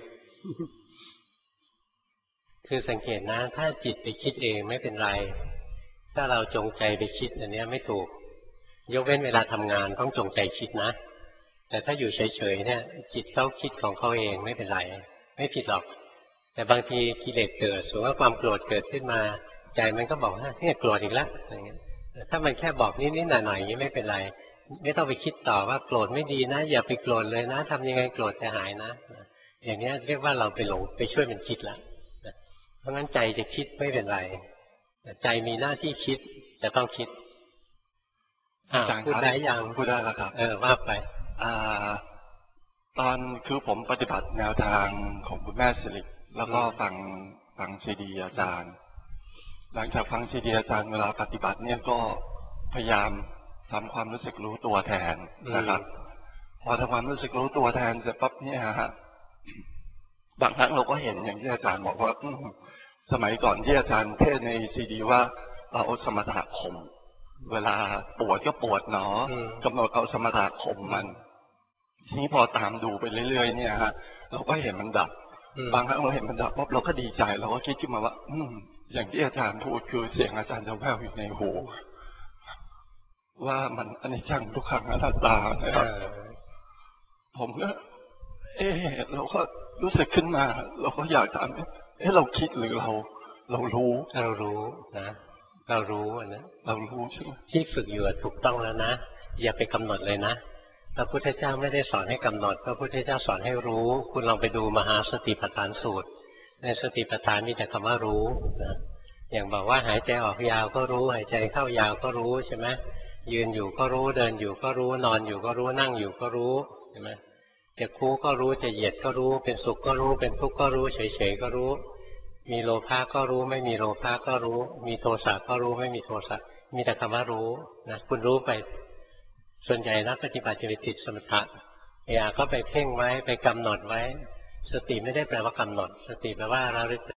คือสังเกตนะถ้าจิตไปคิดเองไม่เป็นไรถ้าเราจงใจไปคิดอันนี้ไม่ถูกยกเว้นเวลาทำงานต้องจงใจคิดนะแต่ถ้าอยู่เฉยๆเนี่ยจิตเขาคิดของเขาเองไม่เป็นไรไม่ผิดหรอกแต่บางทีกิเลสเกิดสมมติว่าความโกรธเกิดขึ้นมาใจมันก็บอกว่าเนี่ยโกรธอีกแล้วอะไรเงี้ยถ้ามันแค่บอกนิดๆหน่อยๆอย่างนี้ไม่เป็นไรไม่ต้องไปคิดต่อว่าโกรธไม่ดีนะอย่าไปโกรธเลยนะทำยังไงโกรธจะหายนะอย่างนี้เรียกว่าเราไปหลงไปช่วยมันคิดแล้วเพราะงั้นใจจะคิดไม่เป็นไรใจมีหน้าที่คิดจะต้องคิดพูดได้ยังพูดได้แล้วครับเออว่าไปอ่าตอนคือผมปฏิบัติแนวทางของคุณแม่สิริแล้วก็ฟังฟังซีดีอาจารย์หลังจากฟังซีดีอาจารย์เวลาปฏิบัติเนี่ยก็พยายามทำความรู้สึกรู้ตัวแทนนะครับพอทำความรู้สึกรู้ตัวแทนเสร็จปั๊บเนี่ยฮะบางครั้งเราก็เห็นอย่างที่อาจารย์บอกว่าสมัยก่อนที่อาจารย์เทศในซีดีว่าเราสมถะข่มเวลาปวดก็ปวดเนาะกำหนดเอาสมถะข่มมันทีนี้พอตามดูไปเรื่อยๆเนี่ยฮะเราก็เห็นมันดับบางครั้งเราเห็นมันดับปุ๊บเราก็ดีใจเราก็คิดขึ้นมาว่าอืมอย่างที่อาจารย์พูดคือเสียงอาจารย์จะแว่วอยู่ในหูว่ามันอนิจจังทุกขังอนัตตานะครับผมก็เออเราก็รู้สึกขึ้นมาเราก็อยากถามเอ๊ะเราคิดหรือเราเรารู้เรารู้นะเรารู้นะเรารู้ใช่ไหมที่ฝึกอยู่ถูกต้องแล้วนะอย่าไปกำหนดเลยนะพระพุทธเจ้าไม่ได้สอนให้กำหนดพระพุทธเจ้าสอนให้รู้คุณลองไปดูมหาสติปัฏฐานสูตรในสติปัฏฐานมีแต่คำว่ารู้นะอย่างบอกว่าหายใจออกยาวก็รู้หายใจเข้ายาวก็รู้ใช่ไหมยืนอยู่ก็รู้เดินอยู่ก็รู้นอนอยู่ก็รู้นั่งอยู่ก็รู้ใช่ไหมจะคู่ก็รู้จะเหยียดก็รู้เป็นสุขก็รู้เป็นทุกข์ก็รู้เฉยๆก็รู้มีโลภะก็รู้ไม่มีโลภะก็รู้มีโทสะก็รู้ไม่มีโทสะมีแต่คำว่ารู้นะคุณรู้ไปส่วนใหญ่นักปฏิบัติจะไปติดสมถะเอะก็ไปเพ่งไว้ไปกำหนดไว้สติไม่ได้แปลว่ากำหนดสติแปลว่าระลึก